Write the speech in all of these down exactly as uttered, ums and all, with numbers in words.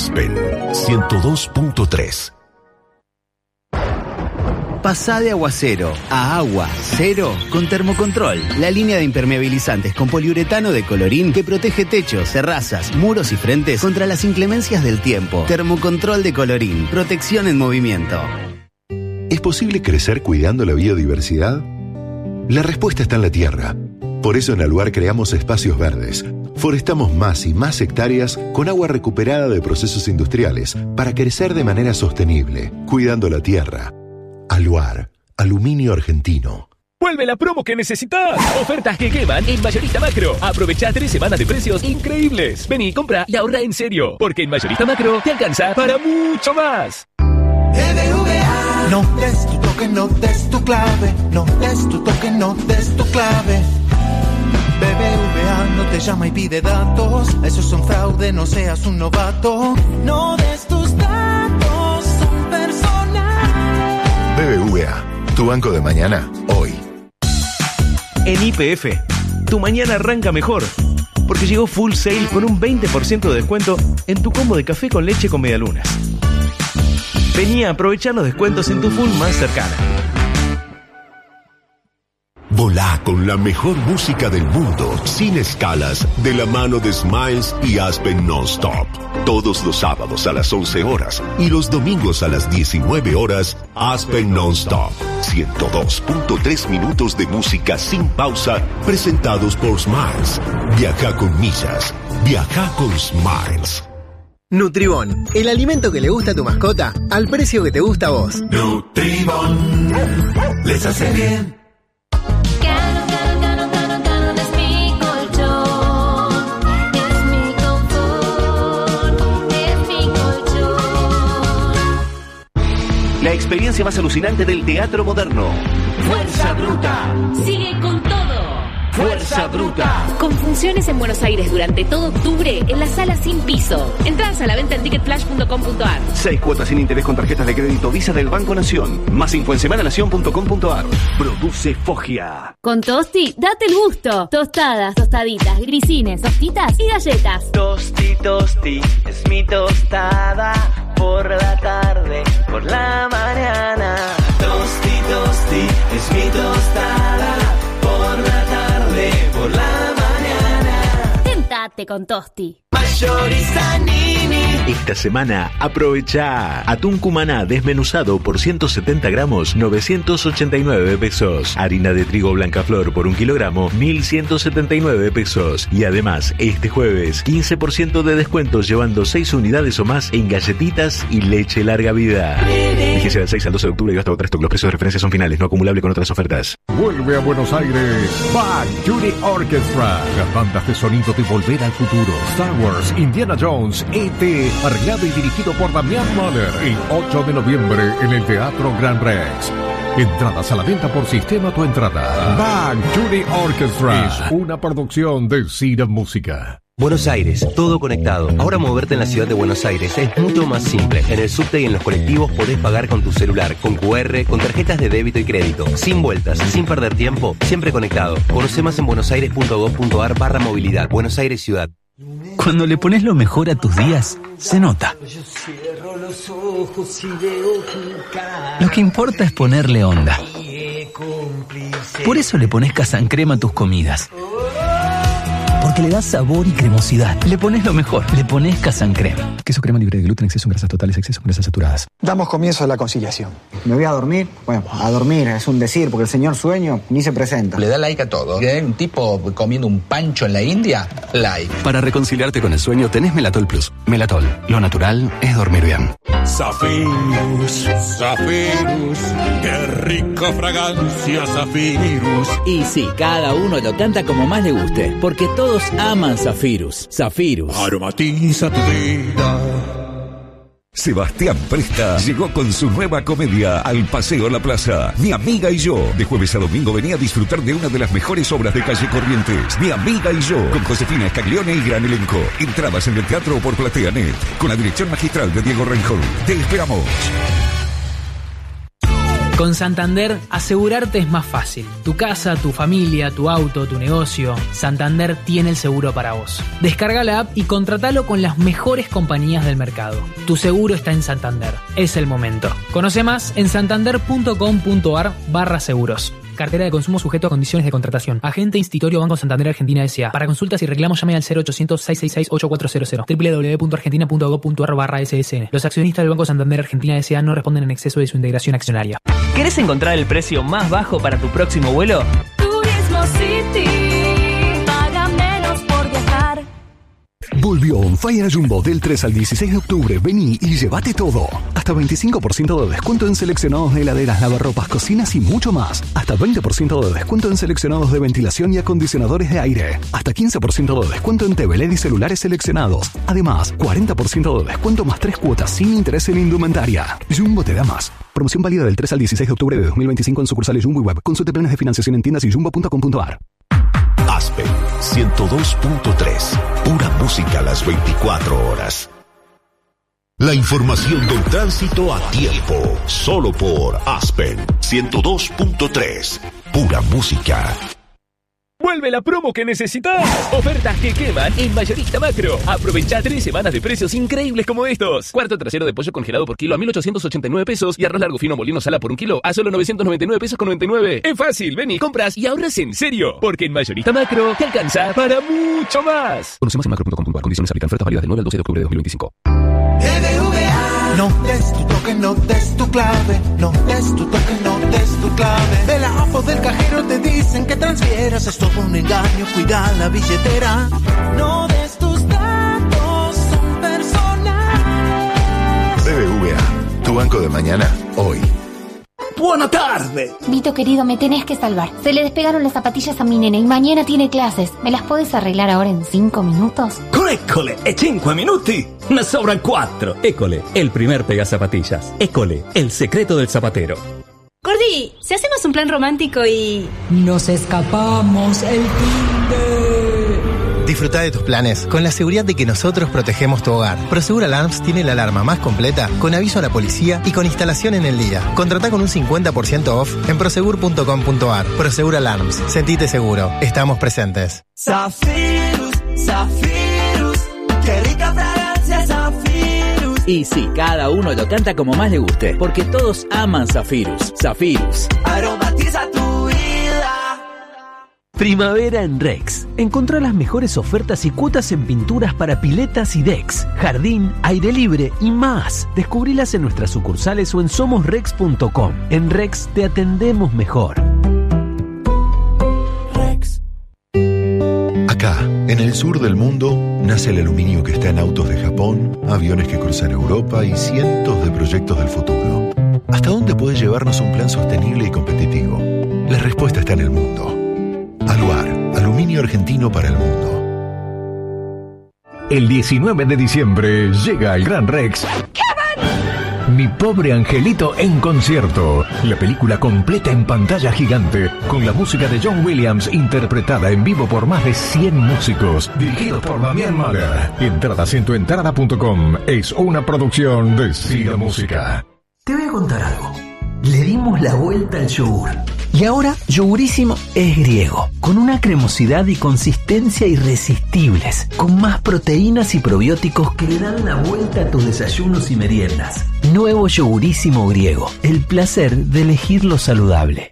Aspen ciento dos punto tres. Pasá de aguacero a agua cero con Termocontrol, la línea de impermeabilizantes con poliuretano de Colorín que protege techos, terrazas, muros y frentes contra las inclemencias del tiempo. Termocontrol de Colorín, protección en movimiento. ¿Es posible crecer cuidando la biodiversidad? La respuesta está en la tierra. Por eso en Aluar creamos espacios verdes. Forestamos más y más hectáreas con agua recuperada de procesos industriales para crecer de manera sostenible, cuidando la tierra. Aluar, aluminio argentino. ¡Vuelve la promo que necesitas! Ofertas que queman en Mayorista Macro. Aprovecha tres semanas de precios increíbles. Vení, compra y ahorra en serio. Porque en Mayorista Macro te alcanza para mucho más. B B V A. No des tu toque, no des tu clave. No des tu toque, no des tu clave. B B V A no te llama y pide datos. Esos son fraude, no seas un novato. No des tus datos, son personales. B B V A, tu banco de mañana, hoy. En Y P F, tu mañana arranca mejor. Porque llegó Full Sale con un veinte por ciento de descuento en tu combo de café con leche con medialunas. Vení a aprovechar los descuentos en tu Full más cercana. Volá con la mejor música del mundo, sin escalas, de la mano de Smiles y Aspen Non-Stop. Todos los sábados a las once horas y los domingos a las diecinueve horas, Aspen Non-Stop. ciento dos punto tres minutos de música sin pausa, presentados por Smiles. Viaja con millas, viaja con Smiles. Nutribón, el alimento que le gusta a tu mascota, al precio que te gusta a vos. Nutribón, les hace bien. La experiencia más alucinante del teatro moderno. ¡Fuerza Bruta! ¡Sigue con todo! ¡Fuerza Bruta! Con funciones en Buenos Aires durante todo octubre en la sala Sin Piso. Entradas a la venta en ticketflash punto com punto ar. Seis cuotas sin interés con tarjetas de crédito Visa del Banco Nación. Más info en semananación punto com punto ar. Produce Foggia. Con Tosti, date el gusto. Tostadas, tostaditas, grisines, tostitas y galletas. Tosti, tosti, es mi tostada. Por la tarde, por la mañana. Tosti, tosti, es mi tostada. Por la tarde, por la mañana. Tentate con Tosti. Mayorista Nini. Esta semana aprovecha atún cumaná desmenuzado por ciento setenta gramos, novecientos ochenta y nueve pesos. Harina de trigo blanca flor por un kilogramo, mil ciento setenta y nueve pesos. Y además, este jueves, quince por ciento de descuento llevando seis unidades o más en galletitas y leche larga vida. Vigencia del seis al doce de octubre y hasta otra stock. Los precios de referencia son finales, no acumulable con otras ofertas. Vuelve a Buenos Aires Bang Judy Orchestra. Las bandas de sonido de Volver al Futuro, Star Wars, Indiana Jones, E T, arreglado y dirigido por Damián Mahler, el ocho de noviembre en el Teatro Gran Rex. Entradas a la venta por Sistema Tu Entrada. Bang Judy Orchestra es una producción de Cira Música. Buenos Aires, todo conectado. Ahora moverte en la ciudad de Buenos Aires es mucho más simple. En el subte y en los colectivos podés pagar con tu celular, con Q R, con tarjetas de débito y crédito. Sin vueltas, sin perder tiempo, siempre conectado. Conoce más en buenosaires punto gov punto ar barra movilidad. Buenos Aires Ciudad. Cuando le pones lo mejor a tus días, se nota. Lo que importa es ponerle onda. Por eso le pones Casan Crema a tus comidas. Porque le das sabor y cremosidad. Le pones lo mejor. Le pones Casan Crema. Queso crema libre de gluten, exceso en grasas totales, exceso en grasas saturadas. Damos comienzo a la conciliación. ¿Me voy a dormir? Bueno, a dormir es un decir, porque el señor sueño ni se presenta. Le da like a todo. ¿Eh? Un tipo comiendo un pancho en la India, like. Para reconciliarte con el sueño tenés Melatol Plus. Melatol, lo natural es dormir bien. Zafirus, Zafirus, qué rica fragancia Zafirus. Y sí, cada uno lo canta como más le guste, porque todos aman Zafirus. Zafirus. Aromatiza tu vida. Sebastián Presta llegó con su nueva comedia Al Paseo a la Plaza. Mi amiga y yo. De jueves a domingo venía a disfrutar de una de las mejores obras de Calle Corrientes. Mi amiga y yo. Con Josefina Scaglione y gran elenco. Entradas en el teatro o por PlateaNet. Con la dirección magistral de Diego Reinhold. Te esperamos. Con Santander, asegurarte es más fácil. Tu casa, tu familia, tu auto, tu negocio. Santander tiene el seguro para vos. Descarga la app y contratalo con las mejores compañías del mercado. Tu seguro está en Santander. Es el momento. Conoce más en santander.com.ar barra seguros. Cartera de consumo sujeto a condiciones de contratación. Agente Institutorio Banco Santander Argentina S A. Para consultas y reclamos llame al cero ochocientos, seiscientos sesenta y seis, ochenta y cuatro cero cero. doble u doble u doble u punto argentina punto gob punto ar barra ese ese ene. Los accionistas del Banco Santander Argentina S A no responden en exceso de su integración accionaria. ¿Querés encontrar el precio más bajo para tu próximo vuelo? Turismo City. Paga menos por viajar. Volvió On Fire Jumbo del tres al dieciséis de octubre. Vení y llévate todo. Hasta veinticinco por ciento de descuento en seleccionados de heladeras, lavarropas, cocinas y mucho más. Hasta veinte por ciento de descuento en seleccionados de ventilación y acondicionadores de aire. Hasta quince por ciento de descuento en T V L E D y celulares seleccionados. Además, cuarenta por ciento de descuento más tres cuotas sin interés en indumentaria. Jumbo te da más. Promoción válida del tres al dieciséis de octubre de dos mil veinticinco en sucursales Jumbo y Web. Consulte planes de financiación en tiendas y jumbo punto com punto ar. Aspen ciento dos punto tres. Pura música a las veinticuatro horas. La información del tránsito a tiempo. Solo por Aspen ciento dos punto tres. Pura música. Vuelve la promo que necesitas. Ofertas que queman en Mayorista Macro. Aprovecha tres semanas de precios increíbles como estos. Cuarto trasero de pollo congelado por kilo a mil ochocientos ochenta y nueve pesos y arroz largo fino molino sala por un kilo a solo novecientos noventa y nueve pesos con noventa y nueve. Es fácil, ven y compras y ahorras en serio. Porque en Mayorista Macro te alcanza para mucho más. Conoce más en macro punto com punto ar. Condiciones aplican. Ofertas válidas del nueve al doce de octubre de dos mil veinticinco. No des tu toque, no des tu clave. No des tu toque, no des tu clave. De la app o del cajero te dicen que transfieras. Es todo un engaño, cuida la billetera. No des tus datos, son personales. B B V A, tu banco de mañana, hoy. ¡Buena tarde! Vito querido, me tenés que salvar. Se le despegaron las zapatillas a mi nene y mañana tiene clases. ¿Me las podés arreglar ahora en cinco minutos? Eccole, e cinque minuti? Me sobran cuatro. École, el primer pegazapatillas. École, el secreto del zapatero. Gordi, si hacemos un plan romántico y... Nos escapamos el fin de... Disfruta de tus planes con la seguridad de que nosotros protegemos tu hogar. Prosegur Alarms tiene la alarma más completa, con aviso a la policía y con instalación en el día. Contratá con un cincuenta por ciento off en prosegur punto com punto ar. Prosegur Alarms, sentite seguro. Estamos presentes. Zafirus, Zafirus, qué rica fragancia Zafirus. Y sí, cada uno lo canta como más le guste, porque todos aman Zafirus. Zafirus. Aromatiza tu vida. Primavera en Rex. Encontrá las mejores ofertas y cuotas en pinturas para piletas y decks, jardín, aire libre y más. Descubrilas en nuestras sucursales o en somos rex punto com. En Rex te atendemos mejor. Rex. Acá, en el sur del mundo, nace el aluminio que está en autos de Japón, aviones que cruzan Europa y cientos de proyectos del futuro. ¿Hasta dónde puede llevarnos un plan sostenible y competitivo? La respuesta está en el mundo. Aluar, aluminio argentino para el mundo. El diecinueve de diciembre llega el Gran Rex. ¡Kevin! Mi pobre angelito en concierto. La película completa en pantalla gigante, con la música de John Williams interpretada en vivo por más de cien músicos. Dirigido por Damián Mahler. Entradas en tu entrada punto com. Es una producción de Cida Música. Te voy a contar algo. Le dimos la vuelta al yogur. Y ahora, Yogurísimo es griego, con una cremosidad y consistencia irresistibles, con más proteínas y probióticos que le dan la vuelta a tus desayunos y meriendas. Nuevo Yogurísimo griego, el placer de elegir lo saludable.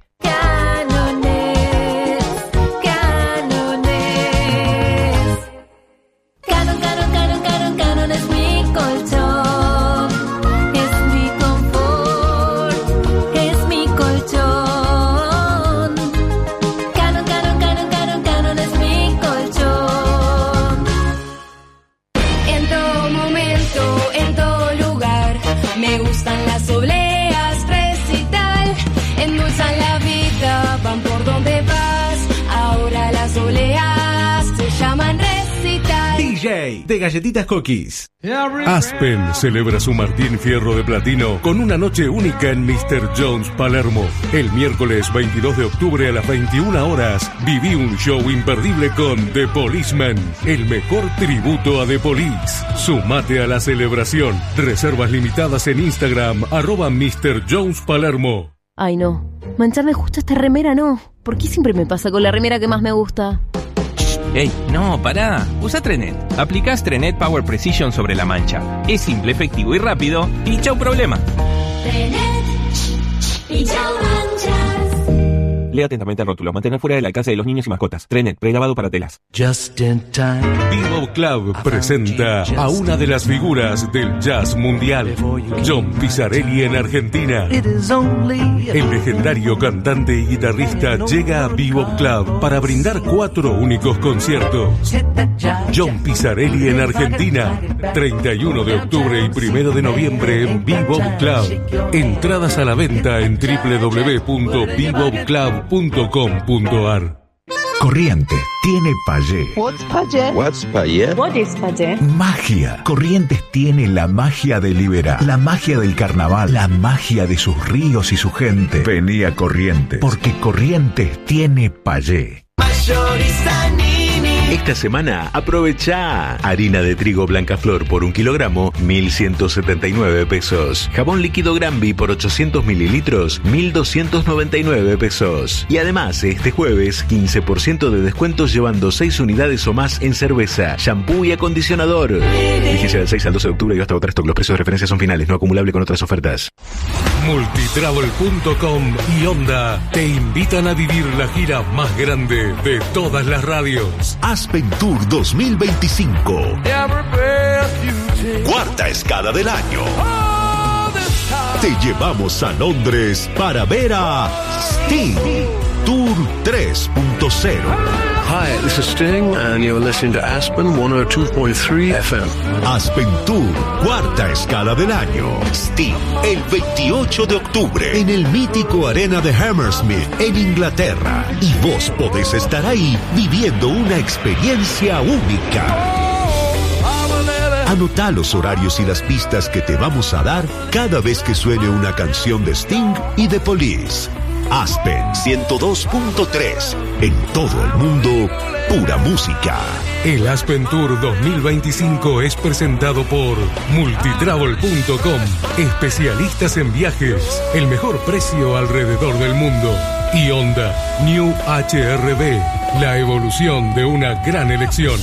De Galletitas Cookies. Aspen celebra su Martín Fierro de Platino con una noche única en mister Jones Palermo. El miércoles veintidós de octubre a las veintiuna horas viví un show imperdible con The Policeman, el mejor tributo a The Police. Sumate a la celebración. Reservas limitadas en Instagram arroba mister Jones Palermo. Ay, no. Mancharme justo esta remera, no. ¿Por qué siempre me pasa con la remera que más me gusta? Ey, no, pará. Usa Trenet. Aplicás Trenet Power Precision sobre la mancha. Es simple, efectivo y rápido. Y chau problema. Trenet y chau manchas. Lea atentamente el rótulo. Mantener fuera del alcance de los niños y mascotas. Trenet, prelavado para telas. Just in time. Bebop Club presenta a una de las figuras del jazz mundial, John Pizzarelli en Argentina. El legendario cantante y guitarrista llega a Bebop Club para brindar cuatro únicos conciertos. John Pizzarelli en Argentina, treinta y uno de octubre y primero de noviembre en Bebop Club. Entradas a la venta en doble u doble u doble u punto bebop club punto com punto a r. Corrientes tiene Payé. What's Payé? What's Payé? What is Payé? Magia. Corrientes tiene la magia de Liberá, la magia del carnaval, la magia de sus ríos y su gente. Vení a Corrientes, porque Corrientes tiene Payé. Esta semana aprovecha harina de trigo Blancaflor por un kilogramo, mil ciento setenta y nueve pesos. Jabón líquido Granby por ochocientos mililitros, mil doscientos noventa y nueve pesos. Y además, este jueves, quince por ciento de descuentos llevando seis unidades o más en cerveza, shampoo y acondicionador. Vigencia del seis al doce de octubre y hasta agotar stock. Los precios de referencia son finales, no acumulable con otras ofertas. Multitravel punto com y Honda te invitan a vivir la gira más grande de todas las radios. Aspen Tour dos mil veinticinco. Cuarta escala del año. Te llevamos a Londres para ver a Sting. Tour tres punto cero. Hi, this is Sting, and you're listening to Aspen ciento dos punto tres F M. Aspen Tour, cuarta escala del año. Sting, el veintiocho de octubre, en el mítico Arena de Hammersmith, en Inglaterra. Y vos podés estar ahí viviendo una experiencia única. Anotá los horarios y las pistas que te vamos a dar cada vez que suene una canción de Sting y de Police. Aspen ciento dos punto tres. En todo el mundo, pura música. El Aspen Tour dos mil veinticinco es presentado por Multitravel punto com. Especialistas en viajes. El mejor precio alrededor del mundo. Y Honda New H R V. La evolución de una gran elección.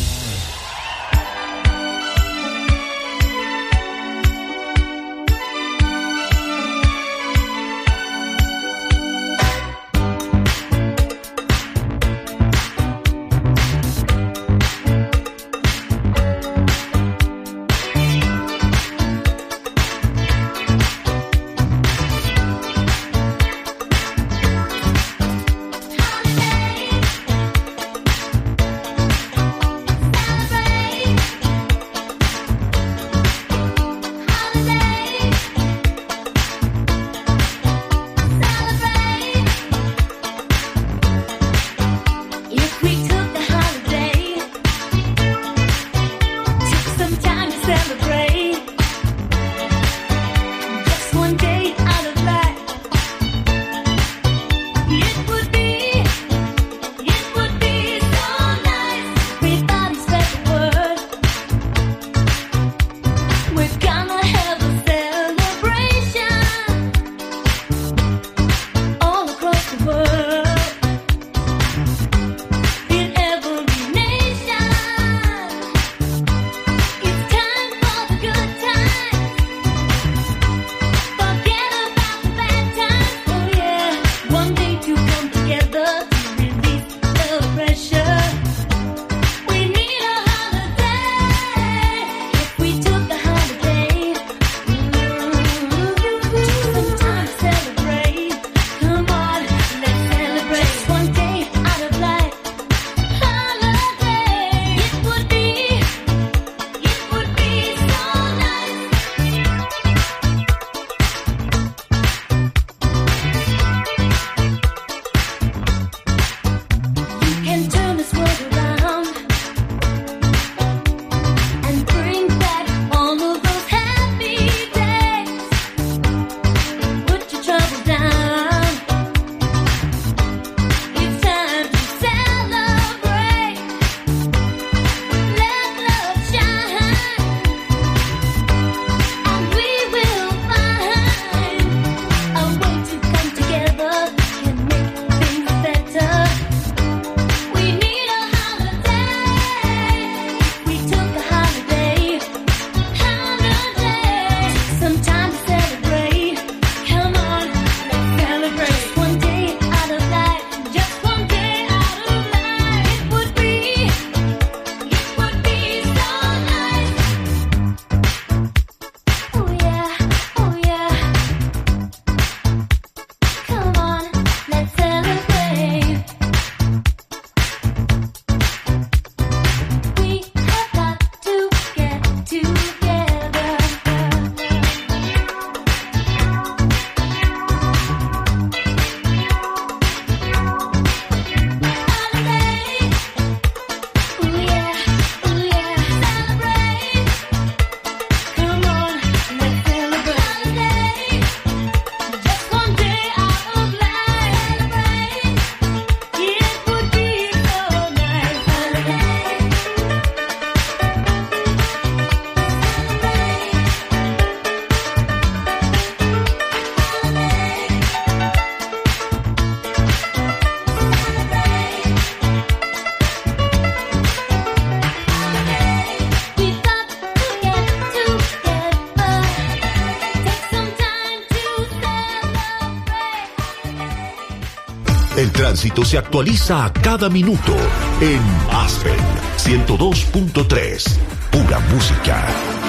El tránsito se actualiza a cada minuto en Aspen ciento dos punto tres. Pura música.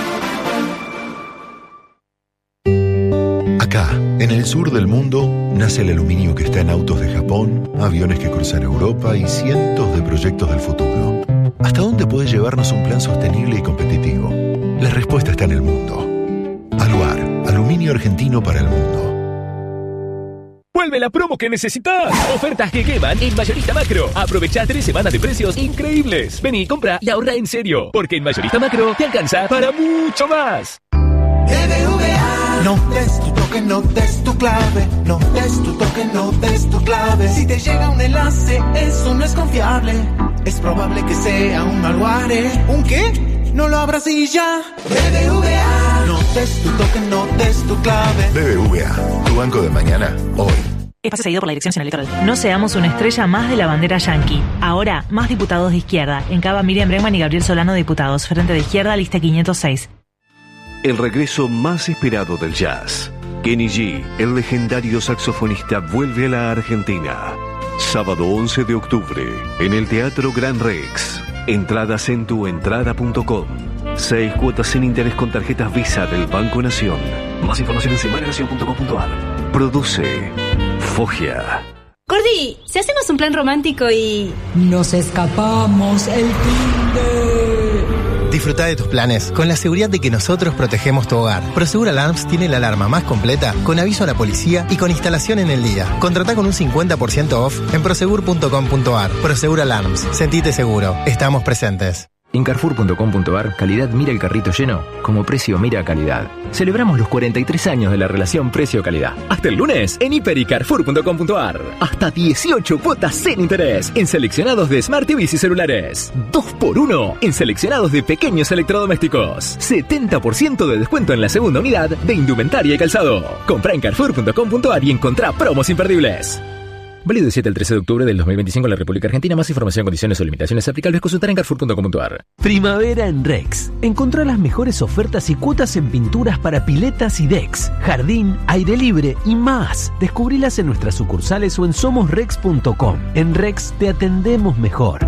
Acá, en el sur del mundo, nace el aluminio que está en autos de Japón, aviones que cruzan Europa y cientos de proyectos del futuro. ¿Hasta dónde puede llevarnos un plan sostenible y competitivo? La respuesta está en el mundo. Aluar, aluminio argentino para el mundo. ¡Vuelve la promo que necesitas! Ofertas que queman en Mayorista Macro. Aprovecha tres semanas de precios increíbles. Vení, compra y ahorra en serio. Porque en Mayorista Macro te alcanza para mucho más. B B V A. No des tu toque, no des tu clave. No des tu toque, no des tu clave. Si te llega un enlace, eso no es confiable. Es probable que sea un malware. ¿Un qué? No lo abras y ya. B B V A. No des tu toque, no des tu clave. B B V A, tu banco de mañana, hoy. Espacio seguido por la Dirección Nacional Electoral. No seamos una estrella más de la bandera yanqui. Ahora, más diputados de izquierda. En Cava, Miriam Bregman y Gabriel Solano, diputados. Frente de Izquierda, lista quinientos seis. El regreso más esperado del jazz. Kenny G, el legendario saxofonista, vuelve a la Argentina. Sábado once de octubre, en el Teatro Gran Rex. Entradas en tuentrada punto com. Seis cuotas sin interés con tarjetas Visa del Banco Nación. Más información en semana nación punto com punto a r. Produce Fogia. Gordi, si hacemos un plan romántico y... Nos escapamos el fin de... Disfruta de tus planes con la seguridad de que nosotros protegemos tu hogar. Prosegur Alarms tiene la alarma más completa, con aviso a la policía y con instalación en el día. Contratá con un cincuenta por ciento off en prosegur punto com punto a r. Prosegur Alarms. Sentite seguro. Estamos presentes. En carrefour punto com punto a r, calidad mira el carrito lleno, como precio mira calidad. Celebramos los cuarenta y tres años de la relación precio-calidad. Hasta el lunes, en hiper y carrefour punto com punto a r. Hasta dieciocho cuotas sin interés en seleccionados de Smart T Vs y celulares. dos por uno en seleccionados de pequeños electrodomésticos. setenta por ciento de descuento en la segunda unidad de indumentaria y calzado. Comprá en carrefour punto com punto a r y encontrá promos imperdibles. Válido del siete al trece de octubre del dos mil veinticinco en la República Argentina. Más información, condiciones o limitaciones aplicables consultar en carrefour punto com punto a r. Primavera en Rex. Encontrá las mejores ofertas y cuotas en pinturas para piletas y decks, jardín, aire libre y más. Descubrilas en nuestras sucursales o en somos rex punto com. En Rex te atendemos mejor.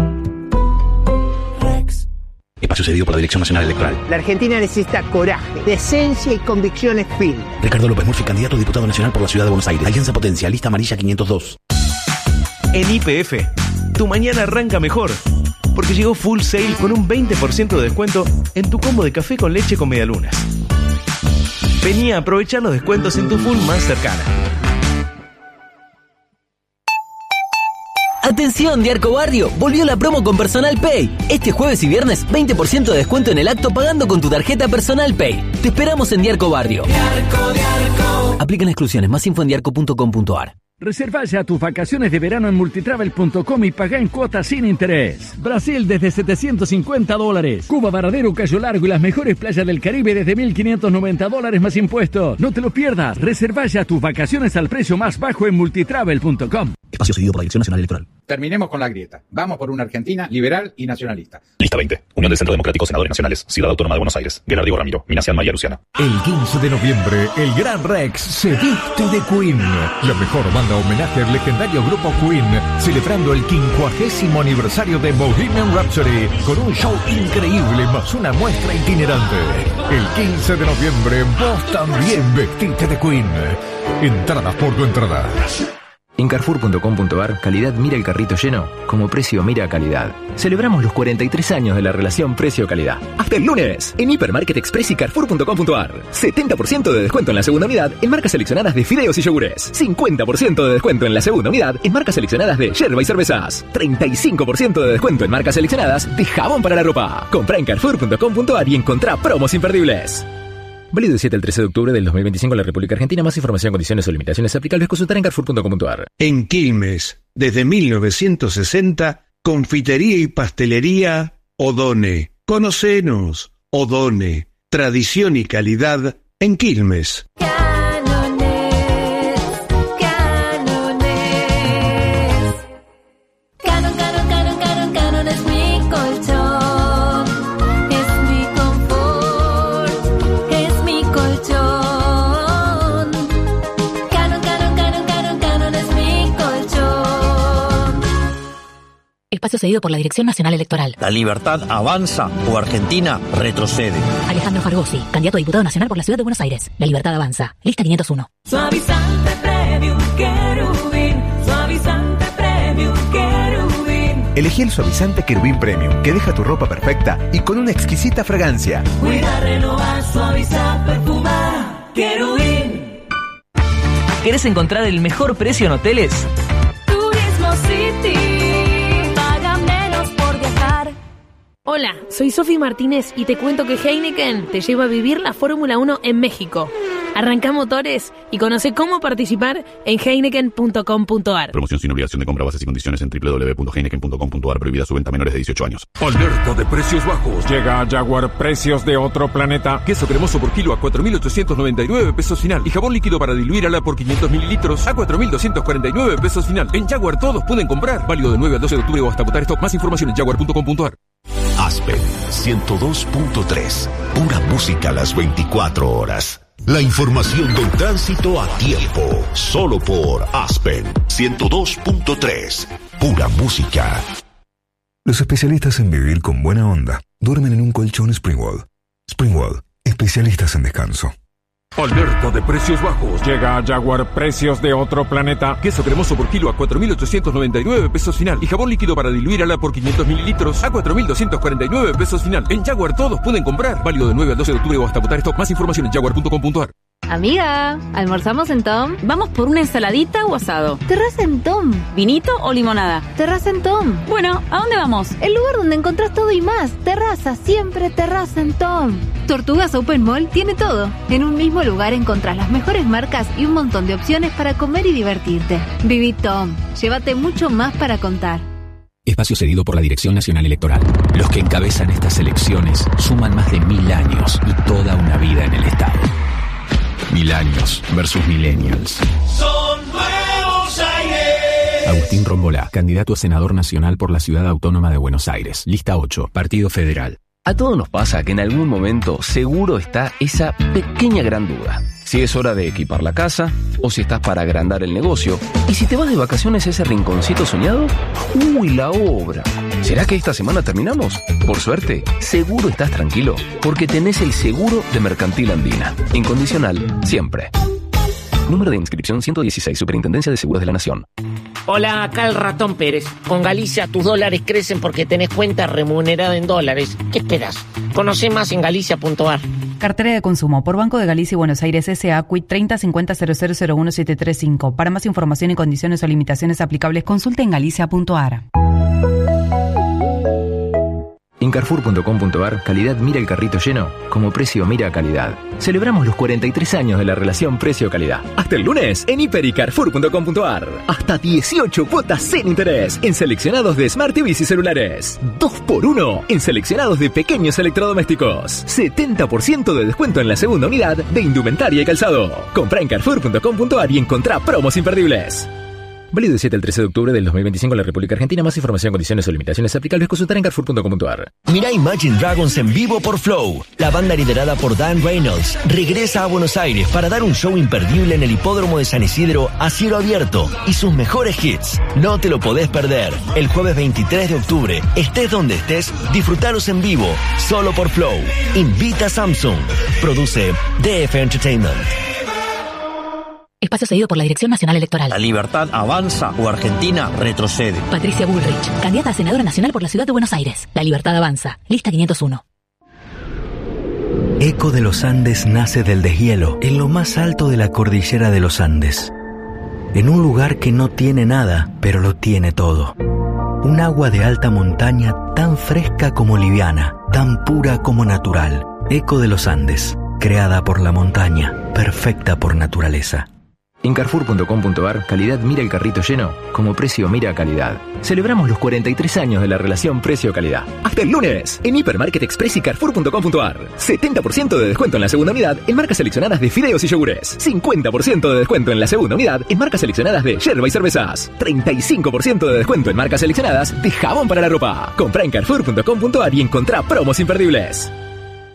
Espacio cedido por la Dirección Nacional Electoral. La Argentina necesita coraje, decencia y convicciones firmes. Ricardo López Murphy, candidato a diputado nacional por la Ciudad de Buenos Aires. Alianza Potencia, lista amarilla quinientos dos. En Y P F, tu mañana arranca mejor, porque llegó Full Sale con un veinte por ciento de descuento en tu combo de café con leche con medialunas. Vení a aprovechar los descuentos en tu Full más cercana. Atención, Diarco Barrio, volvió la promo con Personal Pay. Este jueves y viernes, veinte por ciento de descuento en el acto pagando con tu tarjeta Personal Pay. Te esperamos en Diarco Barrio. Diarco, Diarco. Aplican exclusiones, más info en diarco punto com punto a r. Reserva ya tus vacaciones de verano en multitravel punto com y pagá en cuotas sin interés. Brasil desde setecientos cincuenta dólares. Cuba, Varadero, Cayo Largo y las mejores playas del Caribe desde mil quinientos noventa dólares más impuestos. No te lo pierdas. Reserva ya tus vacaciones al precio más bajo en multitravel punto com. Espacio cedido por la Dirección Nacional Electoral. Terminemos con la grieta. Vamos por una Argentina liberal y nacionalista. Lista veinte. Unión del Centro Democrático, Senadores Nacionales, Ciudad Autónoma de Buenos Aires. Gerardo Ramiro, Minacian Maya Luciana. El quince de noviembre, el Gran Rex se viste de Queen. La mejor banda homenaje al legendario grupo Queen, celebrando el quincuagésimo aniversario de Bohemian Rhapsody, con un show increíble más una muestra itinerante. El quince de noviembre, vos también vestite de Queen. Entradas por tu entrada. En carrefour punto com punto a r, calidad mira el carrito lleno, como precio mira calidad. Celebramos los cuarenta y tres años de la relación precio-calidad. Hasta el lunes, en Hipermarket Express y carrefour punto com punto a r. setenta por ciento de descuento en la segunda unidad en marcas seleccionadas de fideos y yogures. cincuenta por ciento de descuento en la segunda unidad en marcas seleccionadas de yerba y cervezas. treinta y cinco por ciento de descuento en marcas seleccionadas de jabón para la ropa. Comprá en carrefour punto com punto a r y encontrá promos imperdibles. Válido del siete al trece de octubre del dos mil veinticinco en la República Argentina. Más información, condiciones o limitaciones aplicables consultar en carrefour punto com punto a r. En Quilmes, desde mil novecientos sesenta, confitería y pastelería Odone. Conocenos, Odone. Tradición y calidad en Quilmes. Canon, Canon, Canon, Canon es mi colchón. Espacio cedido por la Dirección Nacional Electoral. La Libertad avanza o Argentina retrocede. Alejandro Fargosi, candidato a diputado nacional por la Ciudad de Buenos Aires. La Libertad avanza. Lista quinientos uno. Suavizante Premium Querubín. Suavizante Premium Querubín. Elegí el suavizante Querubín Premium, que deja tu ropa perfecta y con una exquisita fragancia. Cuida, renovar, suavizar, perfumar. Querubín. ¿Querés encontrar el mejor precio en hoteles? Turismo City. Paga menos por viajar. Hola, soy Sofi Martínez y te cuento que Heineken te lleva a vivir la Fórmula uno en México. Arranca motores y conoce cómo participar en heineken punto com punto a r. Promoción sin obligación de compra, bases y condiciones en doble u doble u doble u punto heineken punto com punto a r. Prohibida su venta a menores de dieciocho años. Alerta de precios bajos. Llega a Jaguar precios de otro planeta. Queso cremoso por kilo a cuatro mil ochocientos noventa y nueve pesos final. Y jabón líquido para diluir ala por quinientos mililitros a cuatro mil doscientos cuarenta y nueve pesos final. En Jaguar todos pueden comprar. Válido de nueve al doce de octubre o hasta agotar stock. Más información en jaguar punto com punto a r. Aspen ciento dos punto tres. Pura música a las veinticuatro horas. La información del tránsito a tiempo. Solo por Aspen ciento dos punto tres. Pura música. Los especialistas en vivir con buena onda duermen en un colchón Springwall. Springwall, especialistas en descanso. Alerta de precios bajos. Llega a Jaguar precios de otro planeta. Queso cremoso por kilo a cuatro mil ochocientos noventa y nueve pesos final. Y jabón líquido para diluir ala por quinientos mililitros a cuatro mil doscientos cuarenta y nueve pesos final. En Jaguar todos pueden comprar. Válido de nueve al doce de octubre o hasta agotar stock. Más información en jaguar punto com punto a r. Amiga, ¿almorzamos en Tom? ¿Vamos por una ensaladita o asado? Terraza en Tom. ¿Vinito o limonada? Terraza en Tom. Bueno, ¿a dónde vamos? El lugar donde encontrás todo y más. Terraza, siempre terraza en Tom. Tortugas Open Mall tiene todo. En un mismo lugar encontrás las mejores marcas y un montón de opciones para comer y divertirte. Viví Tom. Llévate mucho más para contar. Espacio cedido por la Dirección Nacional Electoral. Los que encabezan estas elecciones suman más de mil años y toda una vida en el Estado. Mil años versus millennials. Son nuevos aires. Agustín Rombolá, candidato a senador nacional por la Ciudad Autónoma de Buenos Aires. Lista ocho, Partido Federal. A todos nos pasa que en algún momento seguro está esa pequeña gran duda. Si es hora de equipar la casa, o si estás para agrandar el negocio, y si te vas de vacaciones a ese rinconcito soñado, ¡uy, la obra! ¿Será que esta semana terminamos? Por suerte, seguro estás tranquilo, porque tenés el seguro de Mercantil Andina. Incondicional, siempre. Número de inscripción ciento dieciséis, Superintendencia de Seguros de la Nación. Hola, acá el Ratón Pérez. Con Galicia tus dólares crecen porque tenés cuenta remunerada en dólares. ¿Qué esperas? Conoce más en galicia punto a r. Cartera de consumo por Banco de Galicia y Buenos Aires S A. Quit treinta cincuenta cero cero cero uno siete tres cinco. Para más información y condiciones o limitaciones aplicables, consulte en galicia punto a r. En carrefour punto com punto a r, calidad mira el carrito lleno, como precio mira calidad. Celebramos los cuarenta y tres años de la relación precio-calidad. Hasta el lunes en hiper y carrefour punto com punto a r. Hasta dieciocho cuotas sin interés en seleccionados de Smart T Vs y celulares. dos por uno en seleccionados de pequeños electrodomésticos. setenta por ciento de descuento en la segunda unidad de indumentaria y calzado. Compra en carrefour punto com punto a r y encontrá promos imperdibles. Válido del siete al trece de octubre del dos mil veinticinco en la República Argentina. Más información, condiciones o limitaciones aplicables, consultar en carrefour punto com punto a r. Mirá Imagine Dragons en vivo por Flow. La banda liderada por Dan Reynolds regresa a Buenos Aires para dar un show imperdible en el Hipódromo de San Isidro a cielo abierto y sus mejores hits. No te lo podés perder. El jueves veintitrés de octubre, estés donde estés, disfrutalos en vivo, solo por Flow. Invita a Samsung. Produce D F Entertainment. Espacio cedido por la Dirección Nacional Electoral. La Libertad avanza o Argentina retrocede. Patricia Bullrich, candidata a senadora nacional por la Ciudad de Buenos Aires. La Libertad avanza. Lista quinientos uno. Eco de los Andes nace del deshielo, en lo más alto de la cordillera de los Andes. En un lugar que no tiene nada, pero lo tiene todo. Un agua de alta montaña tan fresca como liviana, tan pura como natural. Eco de los Andes, creada por la montaña, perfecta por naturaleza. En carrefour punto com punto a r, calidad mira el carrito lleno, como precio mira calidad. Celebramos los cuarenta y tres años de la relación precio-calidad. Hasta el lunes, en Hipermarket Express y carrefour punto com punto a r. setenta por ciento de descuento en la segunda unidad en marcas seleccionadas de fideos y yogures. cincuenta por ciento de descuento en la segunda unidad en marcas seleccionadas de yerba y cervezas. treinta y cinco por ciento de descuento en marcas seleccionadas de jabón para la ropa. Comprá en carrefour punto com punto a r y encontrá promos imperdibles.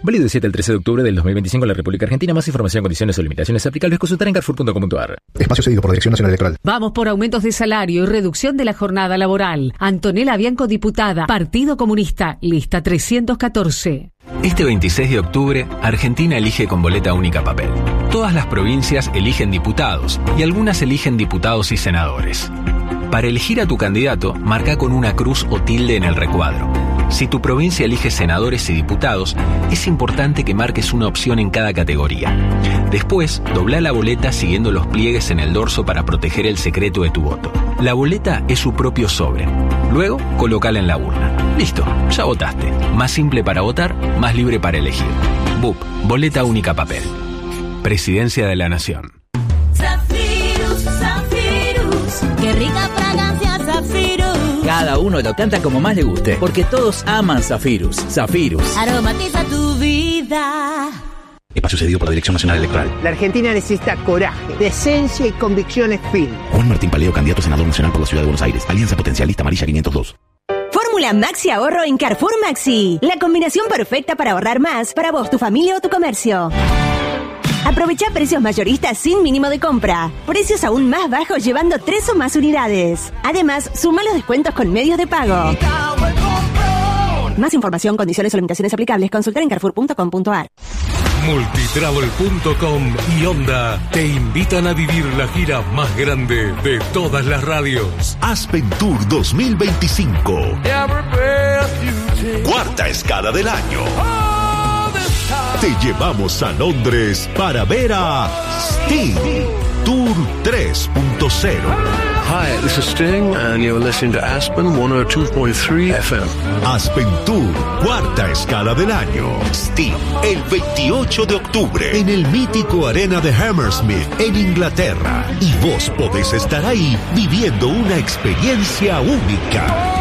Válido del siete al trece de octubre del dos mil veinticinco en la República Argentina. Más información, condiciones o limitaciones aplicables, consultar en carrefour punto com punto a r. Espacio cedido por la Dirección Nacional Electoral. Vamos por aumentos de salario y reducción de la jornada laboral. Antonella Bianco, diputada, Partido Comunista, lista trescientos catorce. Este veintiséis de octubre, Argentina elige con boleta única papel. Todas las provincias eligen diputados y algunas eligen diputados y senadores. Para elegir a tu candidato, marca con una cruz o tilde en el recuadro. Si tu provincia elige senadores y diputados, es importante que marques una opción en cada categoría. Después, dobla la boleta siguiendo los pliegues en el dorso para proteger el secreto de tu voto. La boleta es su propio sobre. Luego, colócala en la urna. Listo, ya votaste. Más simple para votar, más libre para elegir. B U P, boleta única papel. Presidencia de la Nación. Zafirus, Zafirus, qué rica fragancia Zafirus. Cada uno lo canta como más le guste, porque todos aman Zafirus. Zafirus. Aromatiza tu vida. Espacio cedido por la Dirección Nacional Electoral. La Argentina necesita coraje, decencia y convicciones firmes. Juan Martín Paleo, candidato a senador nacional por la Ciudad de Buenos Aires. Alianza Potencialista Amarilla quinientos dos. Fórmula Maxi Ahorro en Carrefour Maxi. La combinación perfecta para ahorrar más para vos, tu familia o tu comercio. Aprovecha precios mayoristas sin mínimo de compra. Precios aún más bajos llevando tres o más unidades. Además, suma los descuentos con medios de pago. Más información, condiciones o limitaciones aplicables, consultar en carrefour punto com punto a r. Multitravel punto com y Onda te invitan a vivir la gira más grande de todas las radios. Aspen Tour dos mil veinticinco. Cuarta escala del año. Te llevamos a Londres para ver a Sting. Tour tres punto cero. Hi, this is Sting, and you're listening to Aspen ciento dos punto tres F M. Aspen Tour, cuarta escala del año. Sting, el veintiocho de octubre, en el mítico Arena de Hammersmith, en Inglaterra. Y vos podés estar ahí viviendo una experiencia única.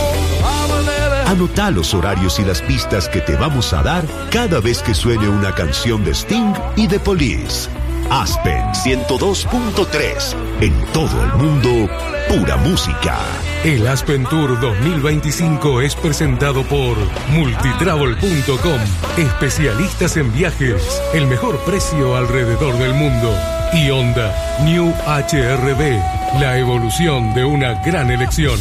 Anotá los horarios y las pistas que te vamos a dar cada vez que suene una canción de Sting y de Police. Aspen ciento dos punto tres. En todo el mundo, pura música. El Aspen Tour dos mil veinticinco es presentado por Multitravel punto com. Especialistas en viajes. El mejor precio alrededor del mundo. Y Honda New H R V. La evolución de una gran elección.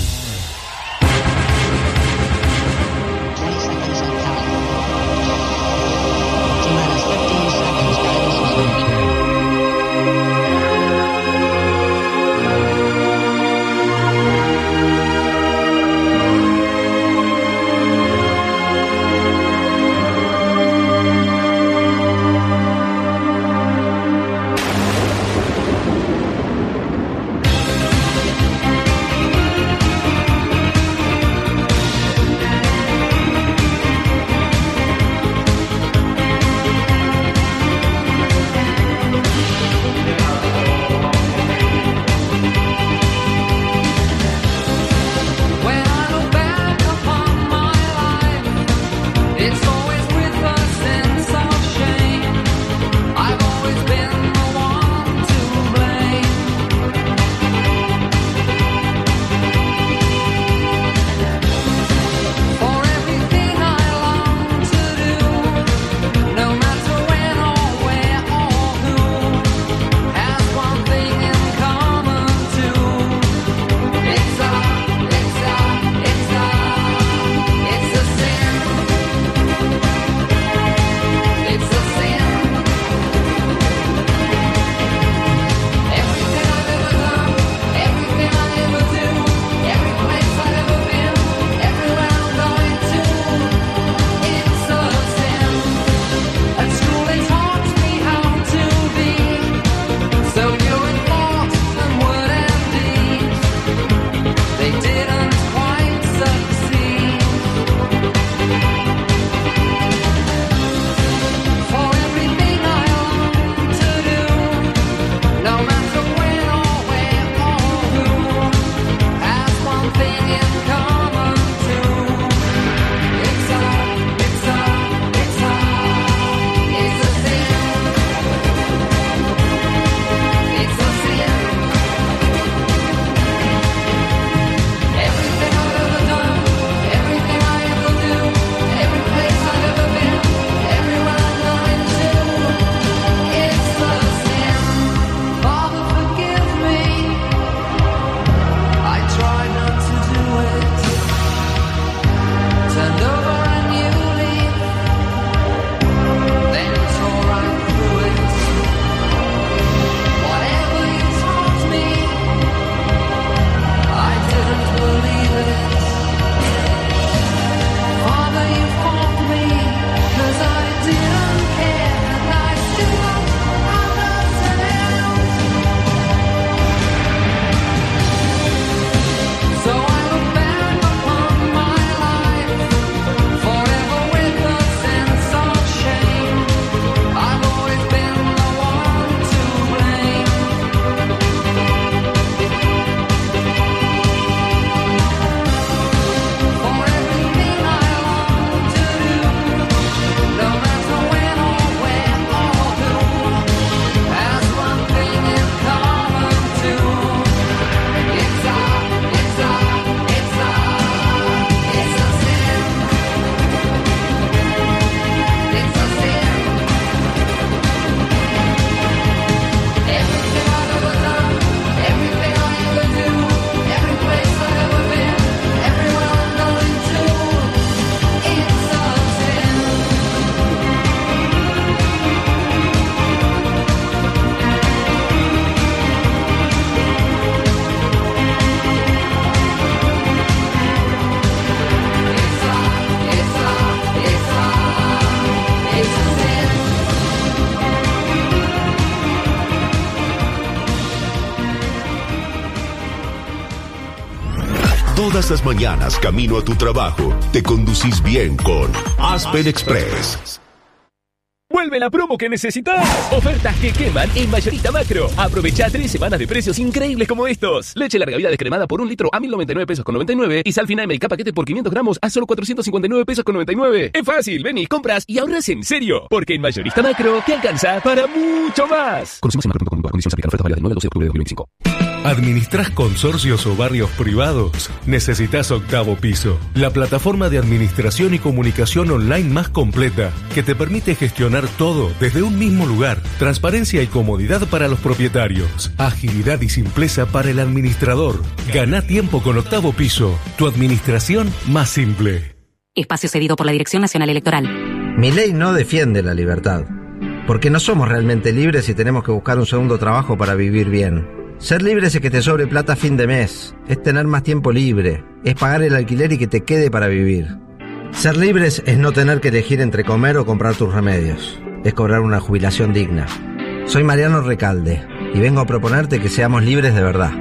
Todas las mañanas, camino a tu trabajo, te conducís bien con Aspen Express. ¡Vuelve la promo que necesitas! Ofertas que queman en Mayorista Macro. Aprovecha tres semanas de precios increíbles como estos. Leche larga vida descremada por un litro a mil noventa y nueve pesos con noventa y nueve y Salfina M K paquete por quinientos gramos a solo cuatrocientos cincuenta y nueve pesos con noventa y nueve. Es fácil, ven y compras y ahorras en serio. Porque en Mayorista Macro te alcanza para mucho más. Conocimos en macro punto com. Condiciones aplican. Ofertas válidas del nueve al doce de octubre de dos mil veinticinco. ¿Administras consorcios o barrios privados? Necesitas Octavo Piso, la plataforma de administración y comunicación online más completa que te permite gestionar todo desde un mismo lugar. Transparencia y comodidad para los propietarios. Agilidad y simpleza para el administrador. Gana tiempo con Octavo Piso, tu administración más simple. Espacio cedido por la Dirección Nacional Electoral. Mi ley no defiende la libertad, porque no somos realmente libres y tenemos que buscar un segundo trabajo para vivir bien. Ser libre es que te sobre plata a fin de mes, es tener más tiempo libre, es pagar el alquiler y que te quede para vivir. Ser libres es no tener que elegir entre comer o comprar tus remedios, es cobrar una jubilación digna. Soy Mariano Recalde y vengo a proponerte que seamos libres de verdad.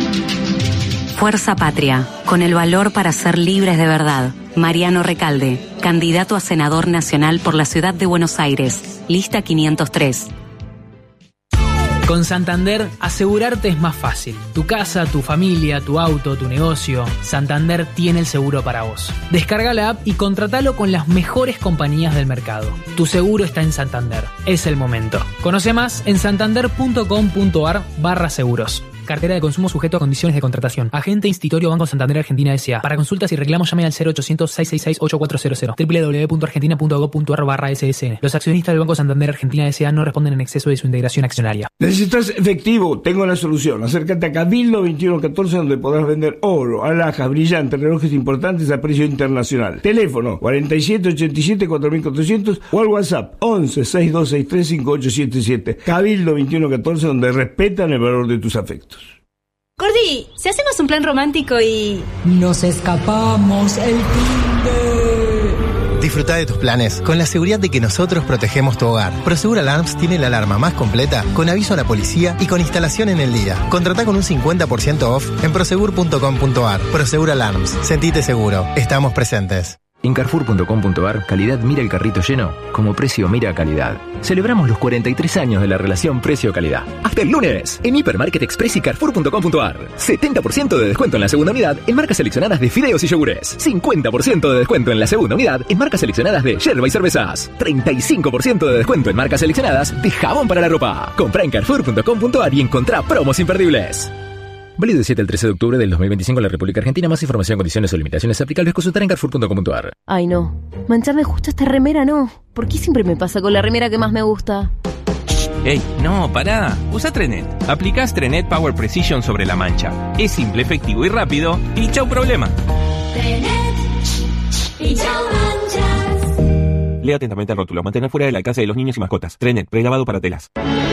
Fuerza Patria, con el valor para ser libres de verdad. Mariano Recalde, candidato a senador nacional por la ciudad de Buenos Aires, lista quinientos tres. Con Santander, asegurarte es más fácil. Tu casa, tu familia, tu auto, tu negocio. Santander tiene el seguro para vos. Descarga la app y contratalo con las mejores compañías del mercado. Tu seguro está en Santander. Es el momento. Conoce más en santander.com.ar barra seguros. Cartera de consumo sujeto a condiciones de contratación. Agente Institutorio Banco Santander Argentina S A. Para consultas y reclamos llame al cero ochocientos, seiscientos sesenta y seis, ochenta y cuatro cero cero. doble u doble u doble u punto argentina punto gob punto ar barra ese ese ene. Los accionistas del Banco Santander Argentina S A no responden en exceso de su integración accionaria. ¿Necesitas efectivo? Tengo la solución. Acércate a Cabildo veintiuno catorce donde podrás vender oro, alhajas, brillantes, relojes importantes a precio internacional. Teléfono cuarenta y siete ochenta y siete cuatro mil cuatrocientos o al WhatsApp once, sesenta y dos sesenta y tres, cincuenta y ocho setenta y siete. Cabildo veintiuno catorce donde respetan el valor de tus afectos. Gordi, si hacemos un plan romántico y... Nos escapamos el fin de... Disfruta de tus planes con la seguridad de que nosotros protegemos tu hogar. Prosegur Alarms tiene la alarma más completa, con aviso a la policía y con instalación en el día. Contratá con un cincuenta por ciento off en prosegur punto com punto ar. Prosegur Alarms, sentite seguro. Estamos presentes. En carrefour punto com punto ar, calidad mira el carrito lleno, como precio mira calidad. Celebramos los cuarenta y tres años de la relación precio-calidad. Hasta el lunes, en Hipermarket Express y carrefour punto com punto ar. setenta por ciento de descuento en la segunda unidad en marcas seleccionadas de fideos y yogures. cincuenta por ciento de descuento en la segunda unidad en marcas seleccionadas de yerba y cervezas. treinta y cinco por ciento de descuento en marcas seleccionadas de jabón para la ropa. Comprá en carrefour punto com punto ar y encontrá promos imperdibles. Válido del siete al trece de octubre del dos mil veinticinco en la República Argentina. Más información, condiciones o limitaciones aplicables, consultar en carrefour punto com punto ar. Ay, no. Mancharme justo esta remera, no. ¿Por qué siempre me pasa con la remera que más me gusta? Ey, no, pará. Usa Trenet. Aplicás Trenet Power Precision sobre la mancha. Es simple, efectivo y rápido. Y chau problema. Trenet y chau manchas. Lea atentamente el rótulo. Mantener fuera del alcance de los niños y mascotas. Trenet, prelavado para telas.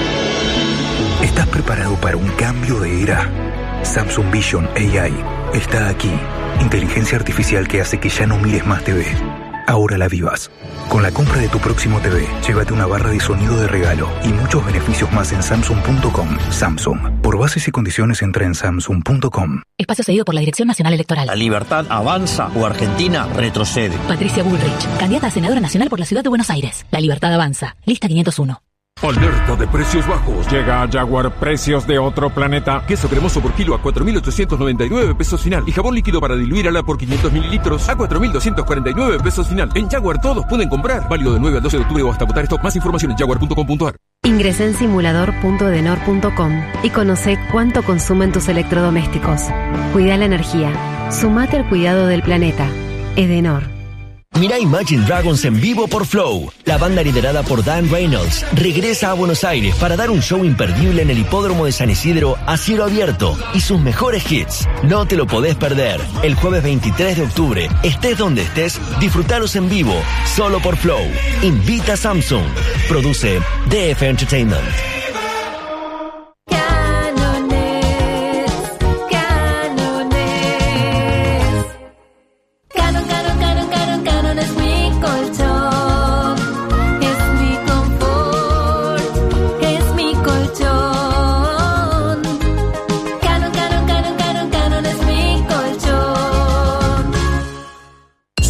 ¿Estás preparado para un cambio de era? Samsung Vision A I está aquí. Inteligencia artificial que hace que ya no mires más T V. Ahora la vivas. Con la compra de tu próximo T V, llévate una barra de sonido de regalo y muchos beneficios más en samsung punto com. Samsung. Por bases y condiciones entra en samsung punto com. Espacio cedido por la Dirección Nacional Electoral. La libertad avanza o Argentina retrocede. Patricia Bullrich, candidata a senadora nacional por la ciudad de Buenos Aires. La libertad avanza. Lista quinientos uno. Alerta de precios bajos. Llega a Jaguar, precios de otro planeta. Queso cremoso por kilo a cuatro mil ochocientos noventa y nueve pesos final. Y jabón líquido para diluir ala por quinientos mililitros a cuatro mil doscientos cuarenta y nueve pesos final. En Jaguar todos pueden comprar. Válido del nueve al doce de octubre o hasta agotar stock. Más información en jaguar punto com punto ar. Ingresá en simulador punto edenor punto com y conoce cuánto consumen tus electrodomésticos. Cuida la energía. Sumate al cuidado del planeta. Edenor. Mirá Imagine Dragons en vivo por Flow. La banda liderada por Dan Reynolds regresa a Buenos Aires para dar un show imperdible en el hipódromo de San Isidro a cielo abierto y sus mejores hits. No te lo podés perder. El jueves veintitrés de octubre, estés donde estés, disfrutalos en vivo, solo por Flow. Invita a Samsung. Produce D F Entertainment. Canon, Canon, Canon, Canon es mi colchón.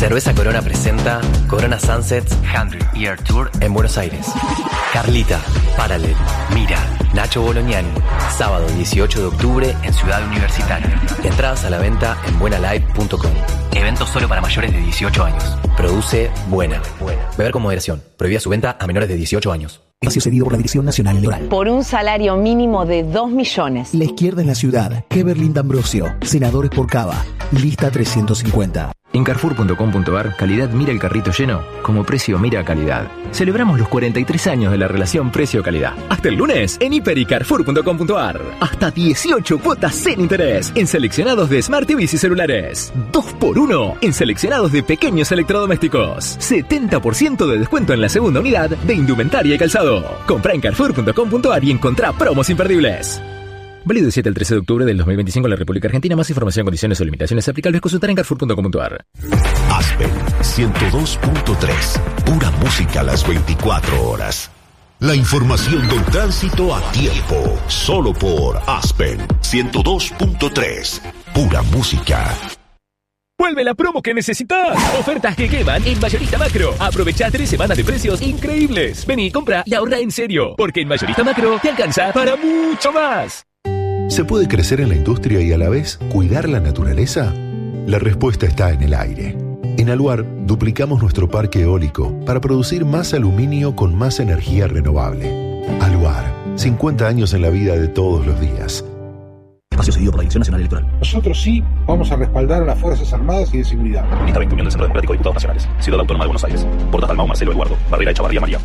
Cerveza Corona presenta Corona Sunsets cien Year Tour en Buenos Aires. Carlita, Paralel, Mira, Nacho Bolognani. Sábado dieciocho de octubre en Ciudad Universitaria. Entradas a la venta en buena live punto com. Evento solo para mayores de dieciocho años. Produce Buena. Beber con moderación. Prohibida su venta a menores de dieciocho años. Espacio cedido por la Dirección Nacional Electoral. Por un salario mínimo de dos millones. La izquierda en la ciudad. Heberlin D'Ambrosio. Senadores por Cava. Lista trescientos cincuenta. En carrefour punto com punto ar, calidad mira el carrito lleno, como precio mira calidad. Celebramos los cuarenta y tres años de la relación precio-calidad. Hasta el lunes en hiper y carrefour punto com punto ar. Hasta dieciocho cuotas sin interés en seleccionados de Smart T Vs y celulares. dos por uno en seleccionados de pequeños electrodomésticos. setenta por ciento de descuento en la segunda unidad de indumentaria y calzado. Comprá en carrefour punto com punto ar y encontrá promos imperdibles. Válido del siete al trece de octubre del dos mil veinticinco en la República Argentina. Más información, condiciones o limitaciones aplicables, consultar en carrefour punto com punto ar. Aspen ciento dos punto tres. Pura música a las veinticuatro horas. La información del tránsito a tiempo. Solo por Aspen ciento dos punto tres. Pura música. Vuelve la promo que necesitas. Ofertas que queman en Mayorista Macro. Aprovecha tres semanas de precios increíbles. Vení, compra y ahorra en serio. Porque en Mayorista Macro te alcanza para mucho más. ¿Se puede crecer en la industria y a la vez cuidar la naturaleza? La respuesta está en el aire. En Aluar duplicamos nuestro parque eólico para producir más aluminio con más energía renovable. Aluar, cincuenta años en la vida de todos los días. Espacio cedido por la Dirección Nacional Electoral. Nosotros sí vamos a respaldar a las Fuerzas Armadas y de Seguridad. Lista veinte, Unión del Centro Democrático de Diputados Nacionales. Ciudad Autónoma de Buenos Aires. Portas Dalmau, Marcelo Eduardo. Barrera Echavarría María.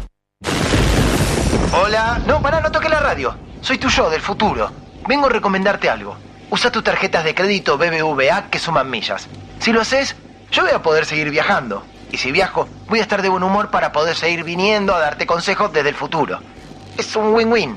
Hola. No, pará, no toques la radio. Soy tu yo del futuro. Vengo a recomendarte algo. Usa tus tarjetas de crédito B B V A que suman millas. Si lo haces, yo voy a poder seguir viajando. Y si viajo, voy a estar de buen humor para poder seguir viniendo a darte consejos desde el futuro. Es un win-win.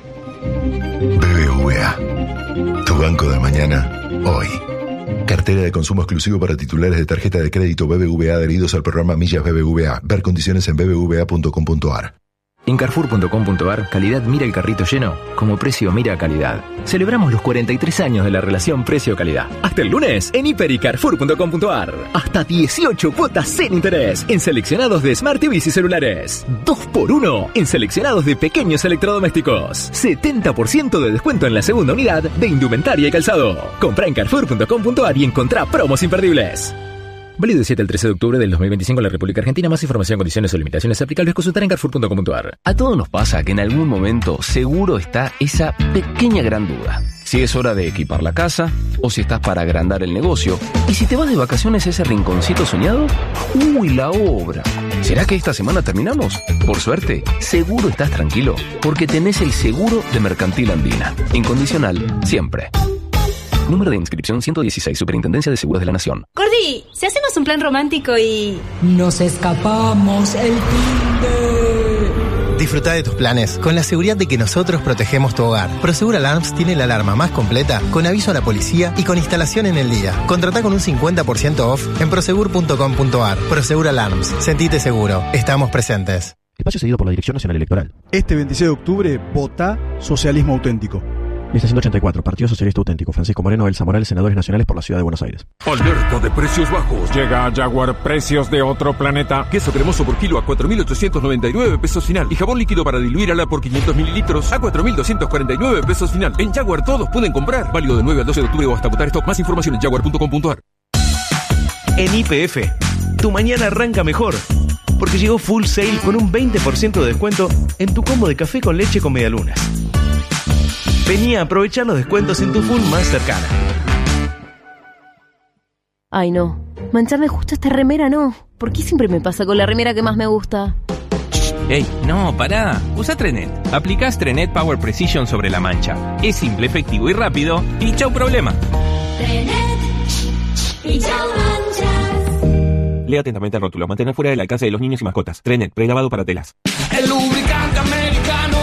B B V A. Tu banco de mañana, hoy. Cartera de consumo exclusivo para titulares de tarjeta de crédito B B V A adheridos al programa Millas B B V A. Ver condiciones en b b v a punto com punto ar. En carrefour punto com punto ar, calidad mira el carrito lleno, como precio mira calidad. Celebramos los cuarenta y tres años de la relación precio-calidad. Hasta el lunes en hiper y carrefour punto com punto ar. Hasta dieciocho cuotas sin interés en seleccionados de Smart T Vs y celulares. dos por uno en seleccionados de pequeños electrodomésticos. setenta por ciento de descuento en la segunda unidad de indumentaria y calzado. Comprá en carrefour punto com punto ar y encontrá promos imperdibles. Válido del siete al trece de octubre del dos mil veinticinco en la República Argentina. Más información, condiciones o limitaciones aplicables, consultar en carrefour punto com punto ar. A todos nos pasa que en algún momento seguro está esa pequeña gran duda. Si es hora de equipar la casa, o si estás para agrandar el negocio, y si te vas de vacaciones a ese rinconcito soñado, ¡uy, la obra! ¿Será que esta semana terminamos? Por suerte, seguro estás tranquilo, porque tenés el seguro de Mercantil Andina. Incondicional, siempre. Número de inscripción ciento dieciséis, Superintendencia de Seguros de la Nación. Gordi, si hacemos un plan romántico y... Nos escapamos el fin de... Disfruta de tus planes con la seguridad de que nosotros protegemos tu hogar. Prosegur Alarms tiene la alarma más completa, con aviso a la policía y con instalación en el día. Contratá con un cincuenta por ciento off en prosegur punto com punto ar. Prosegur Alarms. Sentite seguro. Estamos presentes. Espacio cedido por la Dirección Nacional Electoral. Este veintiséis de octubre, votá Socialismo Auténtico. Lista ciento ochenta y cuatro, Partido Socialista Auténtico. Francisco Moreno, Elsa Morales, Senadores Nacionales por la Ciudad de Buenos Aires. Alerta de precios bajos. Llega a Jaguar, precios de otro planeta. Queso cremoso por kilo a cuatro mil ochocientos noventa y nueve pesos final. Y jabón líquido para diluir ala por quinientos mililitros a cuatro mil doscientos cuarenta y nueve pesos final. En Jaguar todos pueden comprar. Válido de nueve al doce de octubre o hasta agotar stock. Más información en jaguar punto com punto ar. En Y P F, tu mañana arranca mejor. Porque llegó Full Sale con un veinte por ciento de descuento en tu combo de café con leche con medialunas. Vení a aprovechar los descuentos en tu Full más cercana. Ay, no. Mancharme justo esta remera, no. ¿Por qué siempre me pasa con la remera que más me gusta? Ey, no, pará. Usa Trenet. Aplicás Trenet Power Precision sobre la mancha. Es simple, efectivo y rápido. Y chau problema. Trenet y chau manchas. Lea atentamente el rótulo. Mantener fuera del alcance de los niños y mascotas. Trenet, pregrabado para telas. El lubricante americano